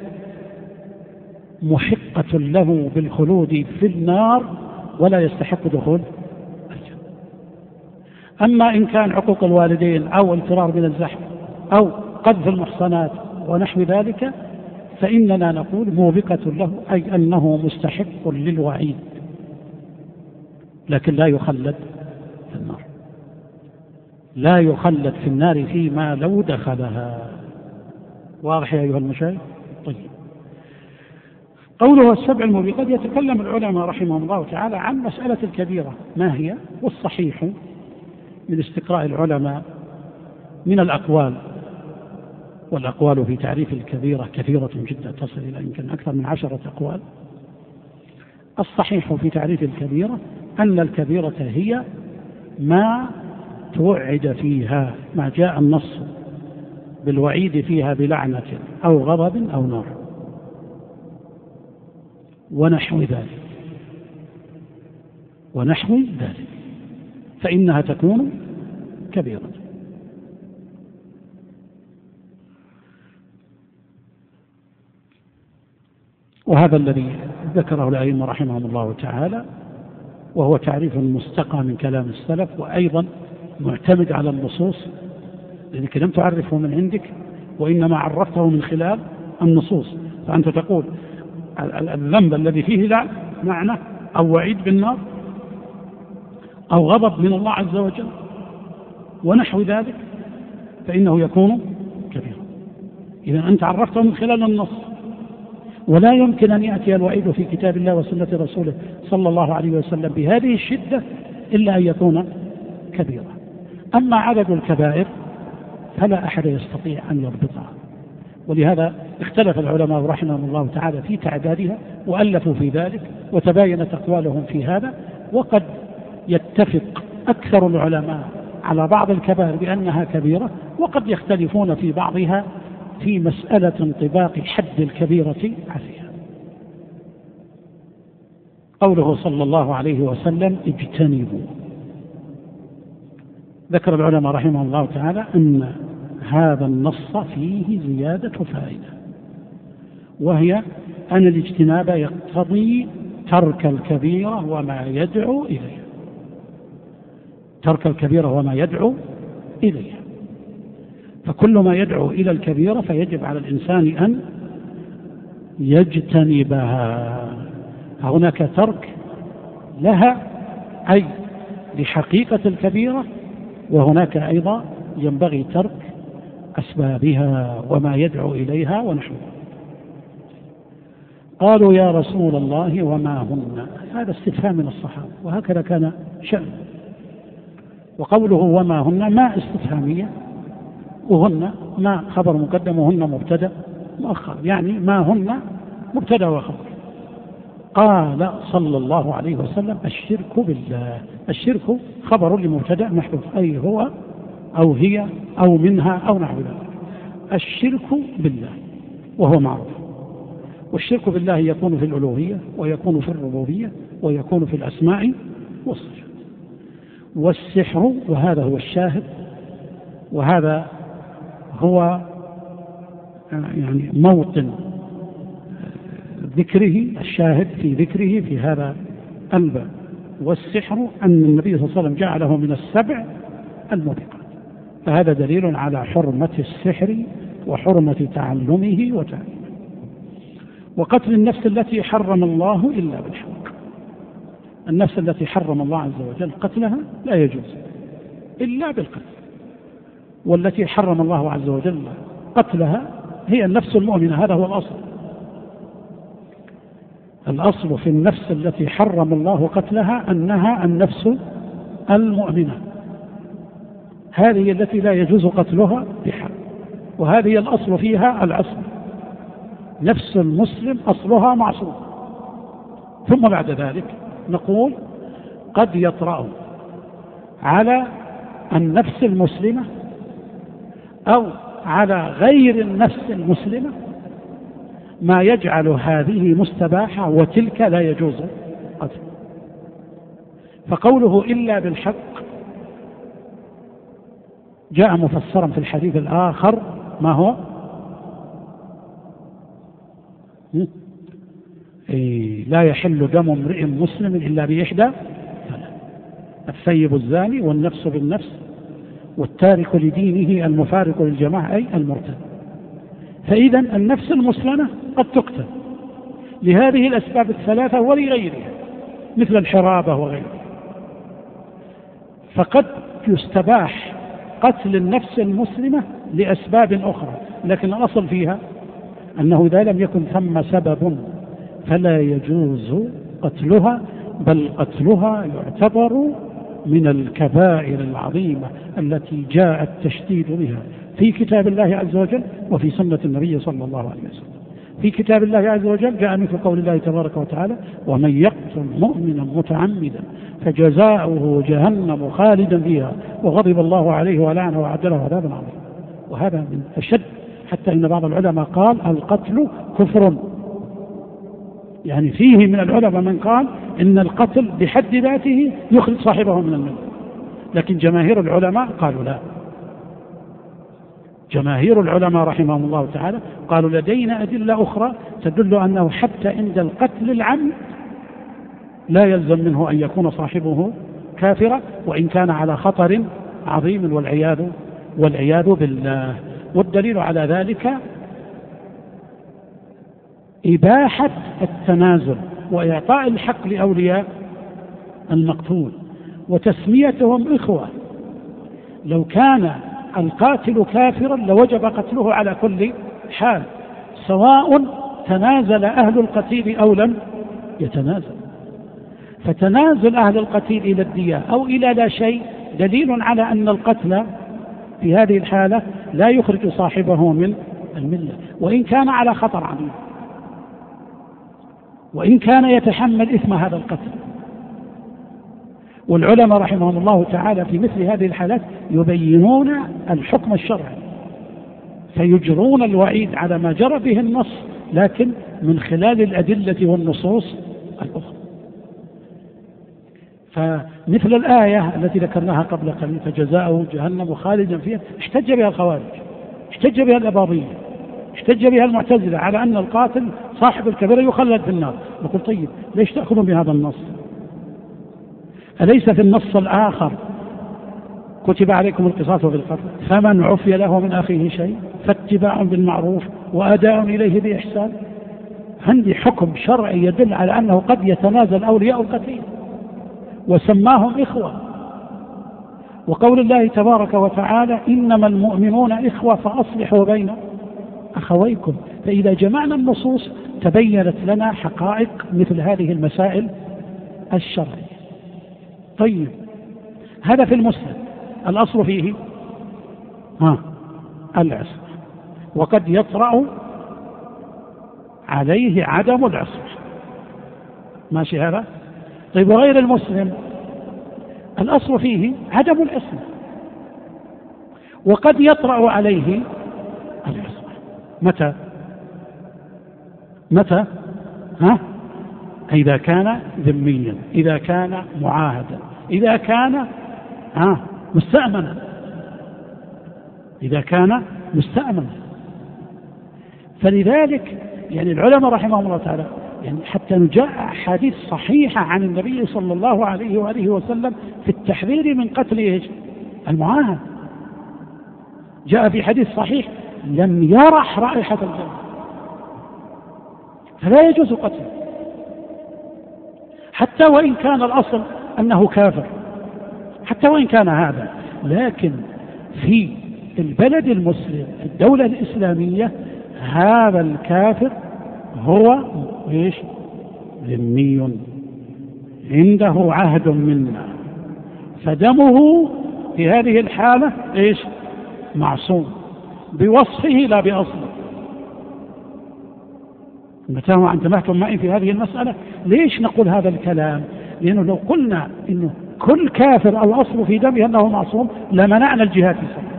[SPEAKER 2] محقة له بالخلود في النار ولا يستحق دخول الجنة. أما إن كان عقوق الوالدين أو الفرار من الزحف أو قذف المحصنات ونحو ذلك فإننا نقول موبقة له، أي أنه مستحق للوعيد لكن لا يخلد في النار، لا يخلد في النار فيما لو دخلها. واضح يا أيها المشايخ؟ طيب قوله السبع الموبقات يتكلم العلماء رحمهم الله تعالى عن مسألة الكبيرة ما هي، والصحيح من استقراء العلماء من الأقوال، والأقوال في تعريف الكبيرة كثيرة جدا تصل إلى يمكن أكثر من 10 أقوال. الصحيح في تعريف الكبيرة أن الكبيرة هي ما توعد فيها، ما جاء النص بالوعيد فيها بلعنة أو غضب أو نار ونحو ذلك فإنها تكون كبيرة. وهذا الذي ذكره الأئمة رحمهم الله تعالى، وهو تعريف مستقى من كلام السلف، وأيضا معتمد على النصوص، لأنك لم تعرفه من عندك وإنما عرفته من خلال النصوص. فأنت تقول الذنب الذي فيه لعن معنى أو وعيد بالنار أو غضب من الله عز وجل ونحو ذلك فإنه يكون كبيرا. إذا أنت عرفته من خلال النص، ولا يمكن أن يأتي الوعيد في كتاب الله وسنة رسوله صلى الله عليه وسلم بهذه الشدة إلا أن يكون كبيرا. أما عدد الكبائر فلا أحد يستطيع أن يضبطها، ولهذا اختلف العلماء رحمهم الله تعالى في تعدادها وألفوا في ذلك وتباينت أقوالهم في هذا. وقد يتفق أكثر العلماء على بعض الكبائر بأنها كبيرة، وقد يختلفون في بعضها في مسألة انطباق حد الكبيرة عليها. قوله صلى الله عليه وسلم اجتنبوا، ذكر العلماء رحمهم الله تعالى أن هذا النص فيه زيادة فائدة، وهي أن الاجتناب يقتضي ترك الكبيرة وما يدعو إليها، ترك الكبيرة وما يدعو إليها. فكل ما يدعو إلى الكبيرة فيجب على الإنسان أن يجتنبها. هناك ترك لها أي لحقيقة الكبيرة، وهناك أيضا ينبغي ترك أسبابها وما يدعو إليها ونحوها. قالوا يا رسول الله وما هن؟ هذا استفهام من الصحابة، وهكذا كان شأن. وقوله وما هن ما استفهامية، وهن ما خبر مقدم وهن مبتدأ مؤخر، يعني ما هن مبتدأ وخبر. قال صلى الله عليه وسلم الشرك بالله. الشرك خبر لمبتدأ محذوف، أي هو أو هي أو منها أو نحو ذلك. الشرك بالله وهو معروف، والشرك بالله يكون في الألوهية ويكون في الربوبية ويكون في الأسماء والصفات. والسحر، وهذا هو الشاهد، وهذا هو يعني موطن ذكره، الشاهد في ذكره في هذا الباب. والسحر أن النبي صلى الله عليه وسلم جعله من السبع الموبقات، فهذا دليل على حرمة السحر وحرمة تعلمه وتعليمه. وقتل النفس التي حرم الله إلا بالحق، النفس التي حرم الله عز وجل قتلها لا يجوز إلا بالقتل، والتي حرم الله عز وجل قتلها هي النفس المؤمنة، هذا هو الأصل. الأصل في النفس التي حرم الله قتلها أنها النفس المؤمنة، هذه التي لا يجوز قتلها بحق، وهذه الأصل فيها العصمة، نفس المسلم أصلها معصوم. ثم بعد ذلك نقول قد يطرأ على النفس المسلمة أو على غير النفس المسلمة ما يجعل هذه مستباحة وتلك لا يجوز قتل. فقوله إلا بالحق جاء مفسرا في الحديث الآخر، ما هو؟ لا يحل دم امرئ مسلم إلا بإحدى ثلاث: الثيب الزاني، والنفس بالنفس، والتارك لدينه المفارق للجماعة أي المرتد. فإذا النفس المسلمة قد تقتل لهذه الأسباب الثلاثة ولغيرها مثل الحرابة وغيرها، فقد يستباح قتل النفس المسلمة لأسباب أخرى، لكن الأصل فيها أنه إذا لم يكن ثم سبب فلا يجوز قتلها، بل قتلها يعتبر من الكبائر العظيمة التي جاء التشديد بها في كتاب الله عز وجل وفي سنة النبي صلى الله عليه وسلم. في كتاب الله عز وجل جاء مثل قول الله تبارك وتعالى: ومن يقتل مؤمنا متعمدا فجزاؤه جهنم خالدا فيها وغضب الله عليه ولعنه وأعد له عذابا عظيما. وهذا من أشد، حتى إن بعض العلماء قال القتل كفر، يعني فيه من العلماء من قال إن القتل بحد ذاته يخرج صاحبه من الملة، لكن جماهير العلماء قالوا لا. جماهير العلماء رحمهم الله تعالى قالوا لدينا أدلة أخرى تدل أنه حتى عند القتل العمد لا يلزم منه أن يكون صاحبه كافرا، وإن كان على خطر عظيم والعياذ بالله. والدليل على ذلك إباحة التنازل وإعطاء الحق لأولياء المقتول وتسميتهم إخوة. لو كان القاتل كافرا لوجب قتله على كل حال، سواء تنازل أهل القتيل أو لم يتنازل. فتنازل أهل القتيل إلى الدية أو إلى لا شيء دليل على أن القتل في هذه الحالة لا يخرج صاحبه من الملة، وإن كان على خطر عظيم، وإن كان يتحمل إثم هذا القتل. والعلماء رحمهم الله تعالى في مثل هذه الحالات يبينون الحكم الشرعي، فيجرون الوعيد على ما جرى به النص، لكن من خلال الأدلة والنصوص الأخرى. فمثل الآية التي ذكرناها قبل قليل: فجزاؤه جهنم خالدا فيها، احتج بها الخوارج، احتج بها الأباضية، احتج بها المعتزلة على أن القاتل صاحب الكبيرة يخلد في النار. نقول طيب ليش تأخذون بهذا النص؟ أليس في النص الآخر كتب عليكم القصاص في القتل فمن عفي له من أخيه شيء فاتباع بالمعروف وأداء إليه بإحسان؟ عندي حكم شرعي يدل على أنه قد يتنازل أولياء القتيل وسماهم إخوة. وقول الله تبارك وتعالى: إنما المؤمنون إخوة فأصلحوا بين أخويكم. فإذا جمعنا النصوص تبينت لنا حقائق مثل هذه المسائل الشرعية. طيب، هذا في المسلم الأصل فيه العصمة، وقد يطرأ عليه عدم العصمة. ماشي هذا؟ طيب، وغير المسلم الأصل فيه عدم العصمة، وقد يطرأ عليه العصمة. متى؟ إذا كان ذميا، إذا كان معاهدا، إذا كان مستأمنا، إذا كان مستأمنا. فلذلك يعني العلماء رحمهم الله تعالى يعني حتى جاء أحاديث صحيحة عن النبي صلى الله عليه وآله وسلم في التحذير من قتل المعاهد. جاء في حديث صحيح لم يرح رائحة الجنة، فلا يجوز قتله حتى وإن كان الأصل أنه كافر، حتى وإن كان هذا. لكن في البلد المسلم في الدولة الإسلامية هذا الكافر هو ذمي عنده عهد منا، فدمه في هذه الحالة معصوم بوصفه لا بأصله. متى انتبهتم معي في هذه المسألة؟ ليش نقول هذا الكلام؟ لأنه لو قلنا إنه كل كافر الأصل في دمه أنه معصوم لمنعنا الجهاد في سبيله،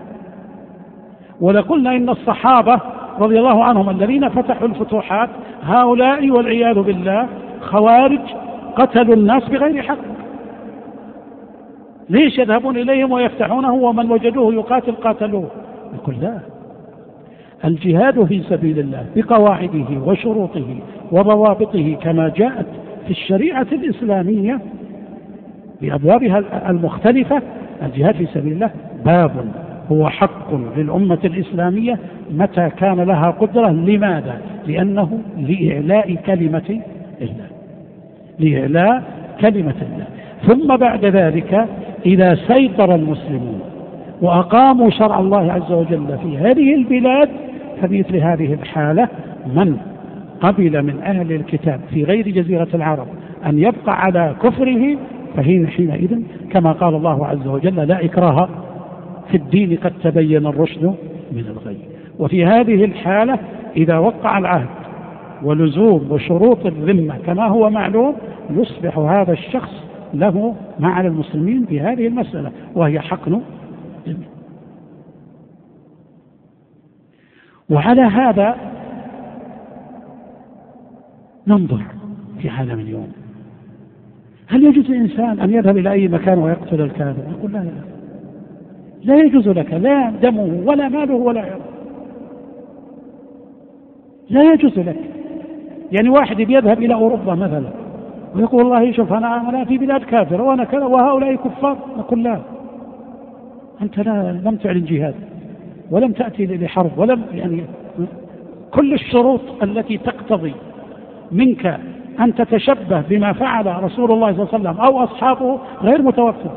[SPEAKER 2] ولقلنا إن الصحابة رضي الله عنهم الذين فتحوا الفتوحات هؤلاء والعياذ بالله خوارج قتلوا الناس بغير حق. ليش يذهبون إليهم ويفتحونه ومن وجدوه يقاتل قاتلوه؟ يقول لا، الجهاد في سبيل الله بقواعده وشروطه وضوابطه كما جاءت في الشريعة الإسلامية بأبوابها المختلفة. الجهاد في سبيل الله باب هو حق للأمة الإسلامية متى كان لها قدرة. لماذا؟ لأنه لإعلاء كلمة الله، لإعلاء كلمة الله. ثم بعد ذلك إذا سيطر المسلمون وأقاموا شرع الله عز وجل في هذه البلاد، فمثل هذه الحالة من قبل من أهل الكتاب في غير جزيرة العرب أن يبقى على كفره حينئذ كما قال الله عز وجل لا إكراه في الدين قد تبين الرشد من الغي. وفي هذه الحالة إذا وقع العهد ولزوم وشروط الذمة كما هو معلوم يصبح هذا الشخص له ما على المسلمين في هذه المسألة وهي حقن ذمة. وعلى هذا ننظر في عالم اليوم، هل يجوز للإنسان أن يذهب إلى أي مكان ويقتل الكافر؟ يقول لا، لا يجوز لك لا دمه ولا ماله ولا عرضه، لا يجوز لك. يعني واحد بيذهب إلى أوروبا مثلا ويقول والله شوف أنا في بلاد كافر وأنا كذا وهؤلاء كفار، نقول لا، أنت لم تعلن جهاد ولم تأتي لحرب ولم يعني كل الشروط التي تقتضي منك أن تتشبه بما فعل رسول الله صلى الله عليه وسلم أو أصحابه غير متوفر،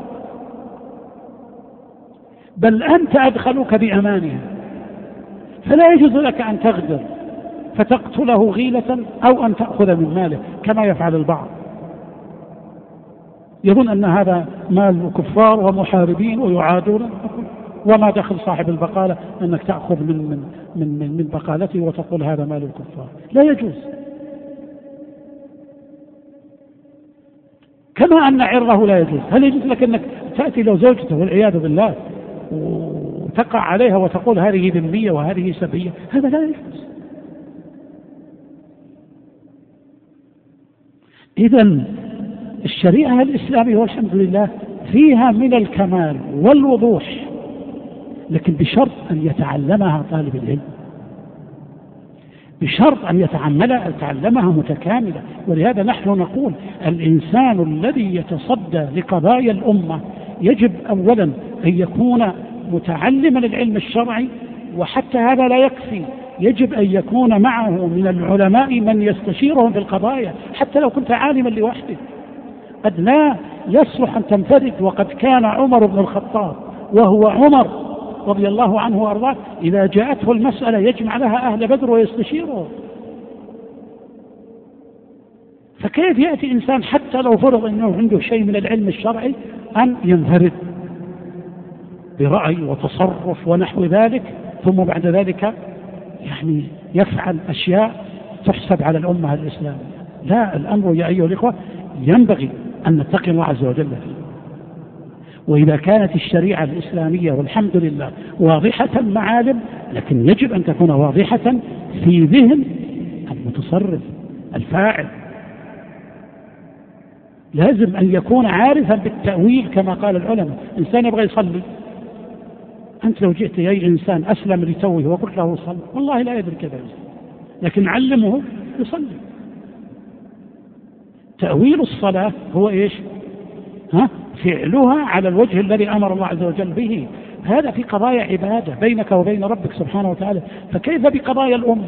[SPEAKER 2] بل أنت أدخلوك بأمانها، فلا يجوز لك أن تغدر فتقتله غيلة أو أن تأخذ من ماله كما يفعل البعض، يظن أن هذا مال كفار ومحاربين ويعادون، وما دخل صاحب البقالة أنك تأخذ من بقالته وتقول هذا مال الكفار، لا يجوز. كما أن عرضه لا يجوز، هل يجوز لك أنك تأتي لو زوجته والعياذ بالله وتقع عليها وتقول هذه ذمية وهذه سبية؟ هذا لا يجوز. إذن الشريعة الإسلامية والحمد لله فيها من الكمال والوضوح، لكن بشرط أن يتعلمها طالب العلم، بشرط أن يتعلمها متكاملة. ولهذا نحن نقول الإنسان الذي يتصدى لقضايا الأمة يجب أولا أن يكون متعلما العلم الشرعي، وحتى هذا لا يكفي، يجب أن يكون معه من العلماء من يستشيرهم في القضايا. حتى لو كنت عالما لوحدك قد لا يصلح أن تنفرد. وقد كان عمر بن الخطاب وهو عمر رضي الله عنه وأرضاه إذا جاءته المسألة يجمع لها أهل بدر ويستشيرهم. فكيف يأتي إنسان حتى لو فرض أنه عنده شيء من العلم الشرعي أن ينفرد برأي وتصرف ونحو ذلك، ثم بعد ذلك يعني يفعل أشياء تحسب على الأمة الإسلامية؟ لا، الأمر يا أيها الإخوة ينبغي أن نتقي الله عز وجل فيه. وإذا كانت الشريعة الإسلامية والحمد لله واضحة المعالم، لكن يجب أن تكون واضحة في ذهن المتصرف الفاعل، لازم أن يكون عارفا بالتأويل كما قال العلماء. إنسان يبغى يصلي، أنت لو جئت أي إنسان أسلم لتوه وقلت له صلي والله لا يدري كذا، لكن علمه يصلي. تأويل الصلاة هو إيش؟ فعلها على الوجه الذي أمر الله عز وجل به. هذا في قضايا عبادة بينك وبين ربك سبحانه وتعالى، فكيف بقضايا الأمة؟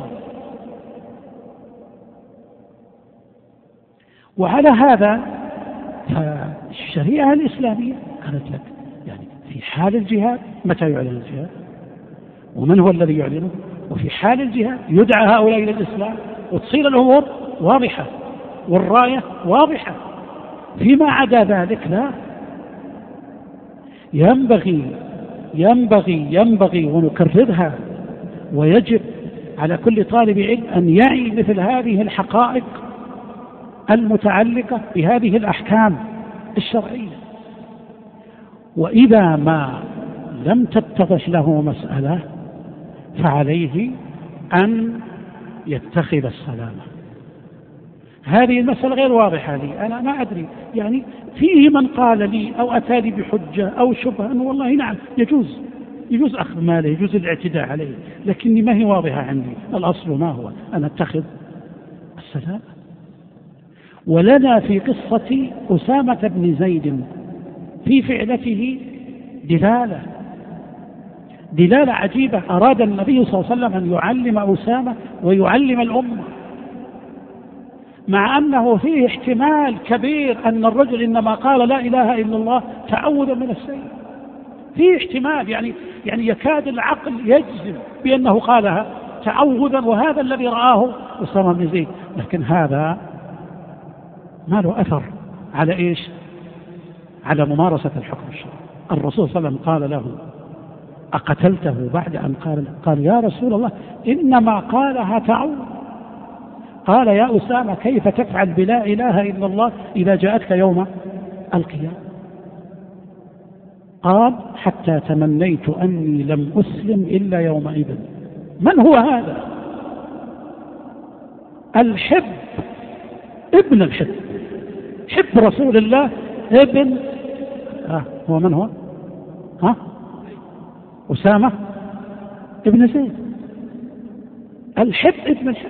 [SPEAKER 2] وعلى هذا فالشريعة الإسلامية قالت لك يعني في حال الجهاد متى يعلن الجهاد ومن هو الذي يعلنه، وفي حال الجهاد يدعى هؤلاء إلى الإسلام وتصير الأمور واضحة والراية واضحة. فيما عدا ذلك لا، ينبغي ونكررها، ويجب على كل طالب علم أن يعي مثل هذه الحقائق المتعلقة بهذه الأحكام الشرعية. وإذا ما لم تتضح له مسألة فعليه أن يتخذ السلامة. هذه المسألة غير واضحة لي، أنا ما أدري، يعني فيه من قال لي أو أتى لي بحجة أو شبهة أنه والله نعم يجوز أخذ ماله، يجوز الاعتداء عليه، لكني ما هي واضحة عندي. الأصل ما هو؟ أن أتخذ السلامة. ولنا في قصة أسامة بن زيد في فعلته دلالة عجيبة. أراد النبي صلى الله عليه وسلم أن يعلم أسامة ويعلم الأمة، مع أنه فيه احتمال كبير أن الرجل إنما قال لا إله إلا الله تعوذا من السيء، فيه احتمال يعني يكاد العقل يجزم بأنه قالها تعوذا، وهذا الذي رآه أسامة بن زيد. لكن هذا ما له أثر على إيش؟ على ممارسة الحكم الشرعي. الرسول صلى الله عليه وسلم قال له أقتلته بعد أن قال يا رسول الله إنما قالها تعوذ. قال يا أسامة كيف تفعل بلا إله إلا الله إذا جاءتك يوم القيامة؟ قال حتى تمنيت أني لم أسلم إلا يومئذ. من هو هذا؟ الحب، ابن الحب، حب رسول الله، ابن هو من هو؟ أسامة ابن زيد، الحب ابن الحب.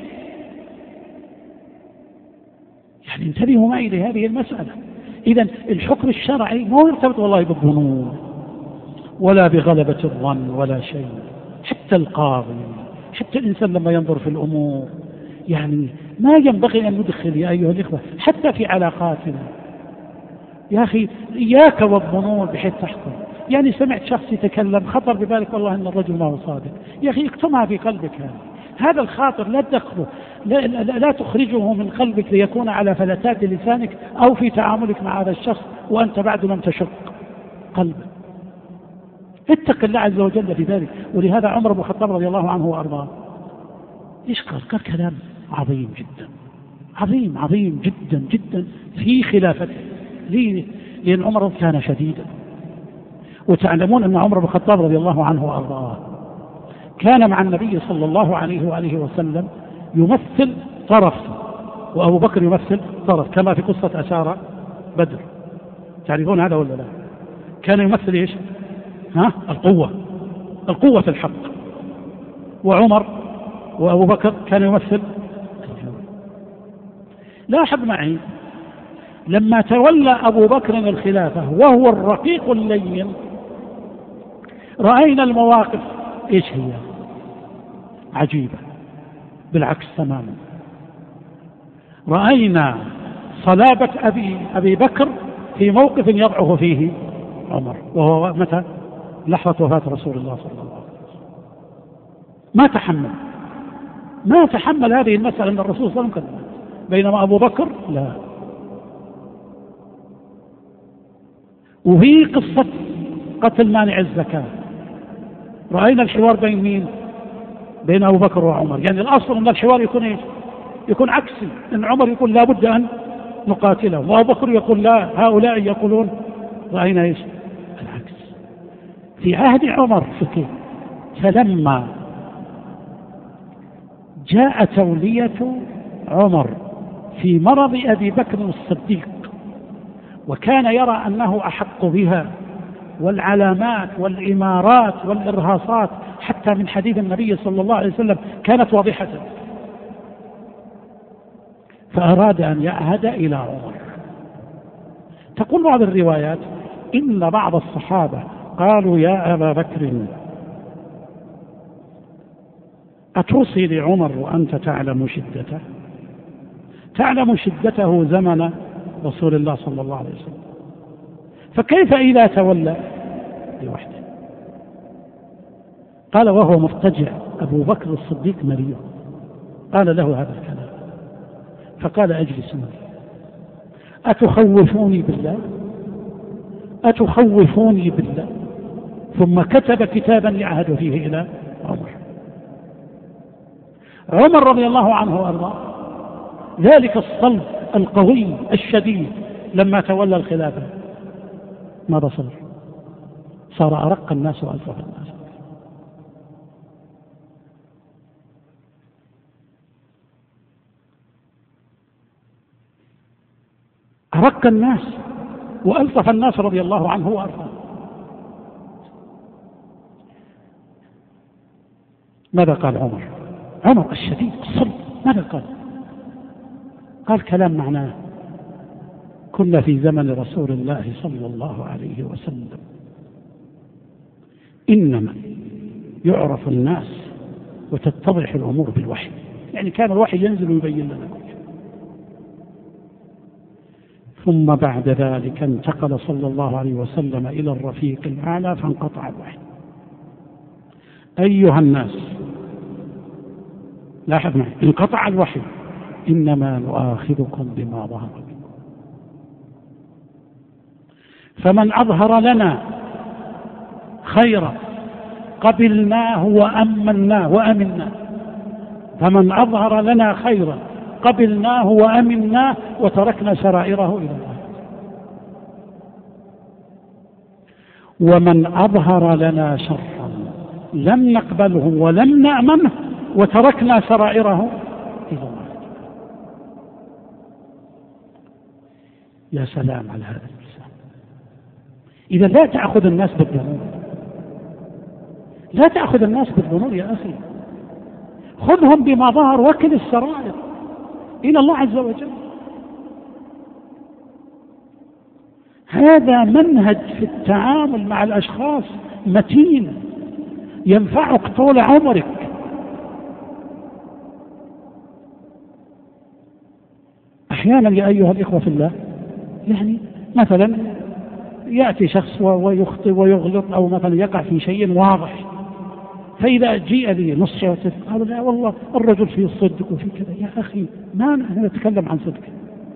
[SPEAKER 2] يعني انتبهوا معي لهذه المسألة. إذن الحكم الشرعي ما يرتبط والله بالظنون ولا بغلبة الظن ولا شيء. حتى القاضي، حتى الإنسان لما ينظر في الأمور يعني ما ينبغي أن ندخل يا أيها الإخوة حتى في علاقاتنا. يا أخي إياك والظنون بحيث تحكم. يعني سمعت شخص يتكلم خطر ببالك والله أن الرجل ما هو صادق، يا أخي اكتمها في قلبك. هذا الخاطر لا تدخله، لا تخرجه من قلبك ليكون على فلتات لسانك أو في تعاملك مع هذا الشخص وأنت بعد لم تشق قلبك. اتق الله عز وجل في ذلك. ولهذا عمر بن الخطاب رضي الله عنه وأرضاه إيش قال كلام عظيم جدا، عظيم جدا جدا في خلافته. لأن عمر كان شديدا، وتعلمون أن عمر بن الخطاب رضي الله عنه وأرضاه كان مع النبي صلى الله عليه وآله وسلم يمثل طرف، وأبو بكر يمثل طرف، كما في قصة أسارى بدر. تعرفون هذا ولا لا؟ كان يمثل إيش؟ القوة في الحق. وعمر وأبو بكر كان يمثل. لاحظ معي لما تولى أبو بكر الخلافة وهو الرقيق اللين رأينا المواقف إيش هي؟ عجيبة، بالعكس تماما. رأينا صلابة أبي بكر في موقف يضعه فيه عمر، وهو متى؟ لحظة وفاة رسول الله صلى الله عليه وسلم. ما تحمل هذه المسألة أن الرسول صلى الله عليه وسلم، بينما أبو بكر لا. وفي قصة قتل مانع الزكاة رأينا الحوار بين مين؟ بين أبو بكر وعمر. يعني الأصل أن الحوار يكون عكسي، أن عمر يقول لا بد أن نقاتله، وأبو بكر يقول لا، هؤلاء يقولون. رأينا إيش؟ العكس. في عهد عمر فكي، فلما جاء تولية عمر في مرض أبي بكر الصديق وكان يرى أنه أحق بها، والعلامات والإمارات والإرهاصات حتى من حديث النبي صلى الله عليه وسلم كانت واضحة، فأراد أن يعهد إلى عمر. تقول بعض الروايات إن بعض الصحابة قالوا يا أبا بكر أتوصي لعمر وأنت تعلم شدته زمن رسول الله صلى الله عليه وسلم، فكيف إذا تولى لوحده؟ قال وهو مضطجع أبو بكر الصديق مريض، قال له هذا الكلام، فقال أجلس معي، أتخوفوني بالله؟ ثم كتب كتابا يعهد فيه إلى عمر رضي الله عنه وأرضاه، ذلك الصلب القوي الشديد لما تولى الخلافة ماذا صار أرق الناس وألطف الناس. أرق الناس وألطف الناس رضي الله عنه وأرضاه. ماذا قال عمر الشديد الصلب؟ ماذا قال كلام معناه كنا في زمن رسول الله صلى الله عليه وسلم إنما يعرف الناس وتتضح الأمور بالوحي، يعني كان الوحي ينزل ويبين لنا كل شيء. ثم بعد ذلك انتقل صلى الله عليه وسلم إلى الرفيق الأعلى فانقطع الوحي. أيها الناس لاحظ معي، انقطع الوحي، إنما نؤاخذكم بما ظهر منكم، فمن أظهر لنا خيرا قبلناه وأمنا، فمن أظهر لنا خيرا قبلناه وأمناه وتركنا سرائره إلى الله، ومن أظهر لنا شرا لم نقبله ولم نأمنه وتركنا سرائره إلى الله. يا سلام على هذا الإنسان. إذا لا تأخذ الناس بالظنون، يا أخي، خذهم بما ظهر، وكل السرائر إلى الله عز وجل. هذا منهج في التعامل مع الأشخاص متين ينفعك طول عمرك. أحيانا يا أيها الإخوة في الله، يعني مثلا يأتي شخص ويخطئ ويغلط أو مثلا يقع في شيء واضح، فإذا جيء لي نص قالوا لا والله الرجل فيه الصدق وفي كذا. يا أخي ما نحن نتكلم عن صدق،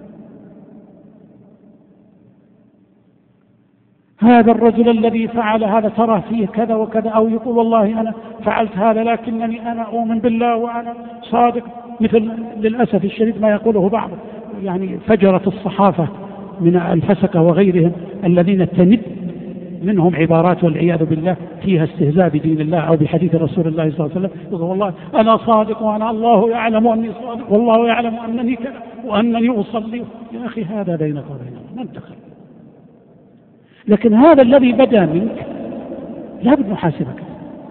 [SPEAKER 2] هذا الرجل الذي فعل هذا ترى فيه كذا وكذا، أو يقول والله أنا فعلت هذا لكنني أنا أؤمن بالله وأنا صادق، مثل للأسف الشديد ما يقوله بعض يعني فجرة الصحافة من الفسقة وغيرهم الذين تند منهم عبارات والعياذ بالله فيها استهزاء بدين الله أو بحديث رسول الله صلى الله عليه وسلم، يقول والله أنا صادق وأنا الله يعلم أني صادق والله يعلم أنني كذا وأنني أصلي. يا أخي هذا بينك وبينه من دخل. لكن هذا الذي بدا منك لا بد نحاسبك.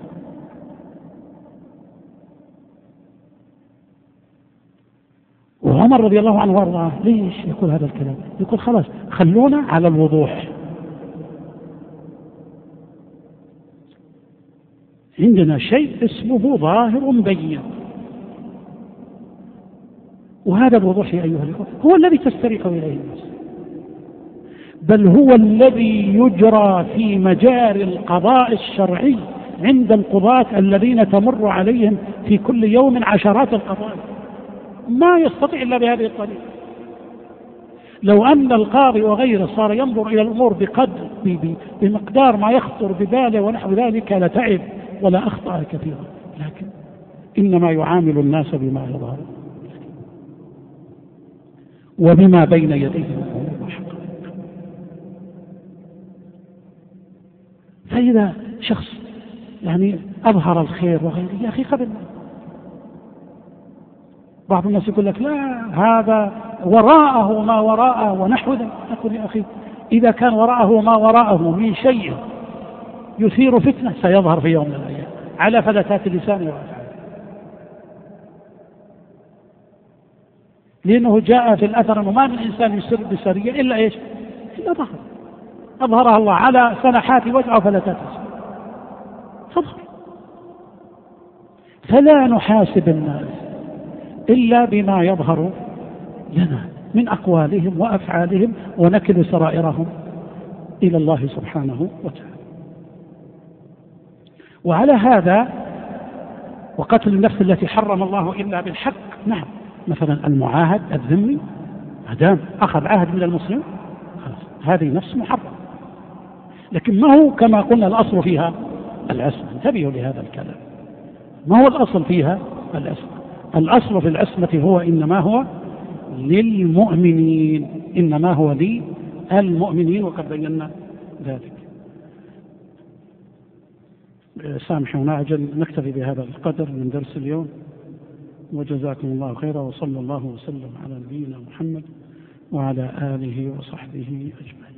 [SPEAKER 2] وعمر رضي الله عنه وارضاه ليش يقول هذا الكلام؟ يقول خلاص خلونا على الوضوح، عندنا شيء اسمه ظاهر بين، وهذا الوضوح يا أيها الأخوة هو الذي تستريح إليه الناس، بل هو الذي يجرى في مجاري القضاء الشرعي عند القضاة الذين تمر عليهم في كل يوم عشرات القضايا، ما يستطيع إلا بهذه الطريقة. لو أن القاضي وغيره صار ينظر إلى الأمور بمقدار ما يخطر بباله ونحو ذلك لتعب ولا أخطأ كثيرا، لكن إنما يعامل الناس بما يظهر وبما بين يديه وحقا. فإذا شخص يعني أظهر الخير وغيره يا أخي قبل، بعض الناس يقول لك لا هذا وراءه ما وراءه ونحو ذلك. أقول يا أخي إذا كان وراءه ما وراءه من شيء يثير فتنة سيظهر في يوم من الأيام على فلتات اللسان وأفعاله. لأنه جاء في الأثر أنه ما من إنسان يسر بسرية إلا إيش؟ إلا أظهرها الله على سنحات وجهه وفلتات تظهر. فلا نحاسب الناس إلا بما يظهر لنا من أقوالهم وأفعالهم، ونكل سرائرهم إلى الله سبحانه وتعالى. وعلى هذا وقتل النفس التي حرم الله إلا بالحق، نعم، مثلا المعاهد الذمي أدام أخذ عهد من المسلم هذه نفس محرم، لكن ما هو كما قلنا الأصل فيها العصمة. انتبهوا لهذا الكلام، ما هو الأصل فيها العصمة؟ الأصل في العصمة هو إنما هو للمؤمنين، إنما هو للمؤمنين، وقد بينا ذلك. سامحونا، أجل نكتفي بهذا القدر من درس اليوم، وجزاكم الله خيرا، وصلى الله وسلم على نبينا محمد وعلى آله وصحبه أجمعين.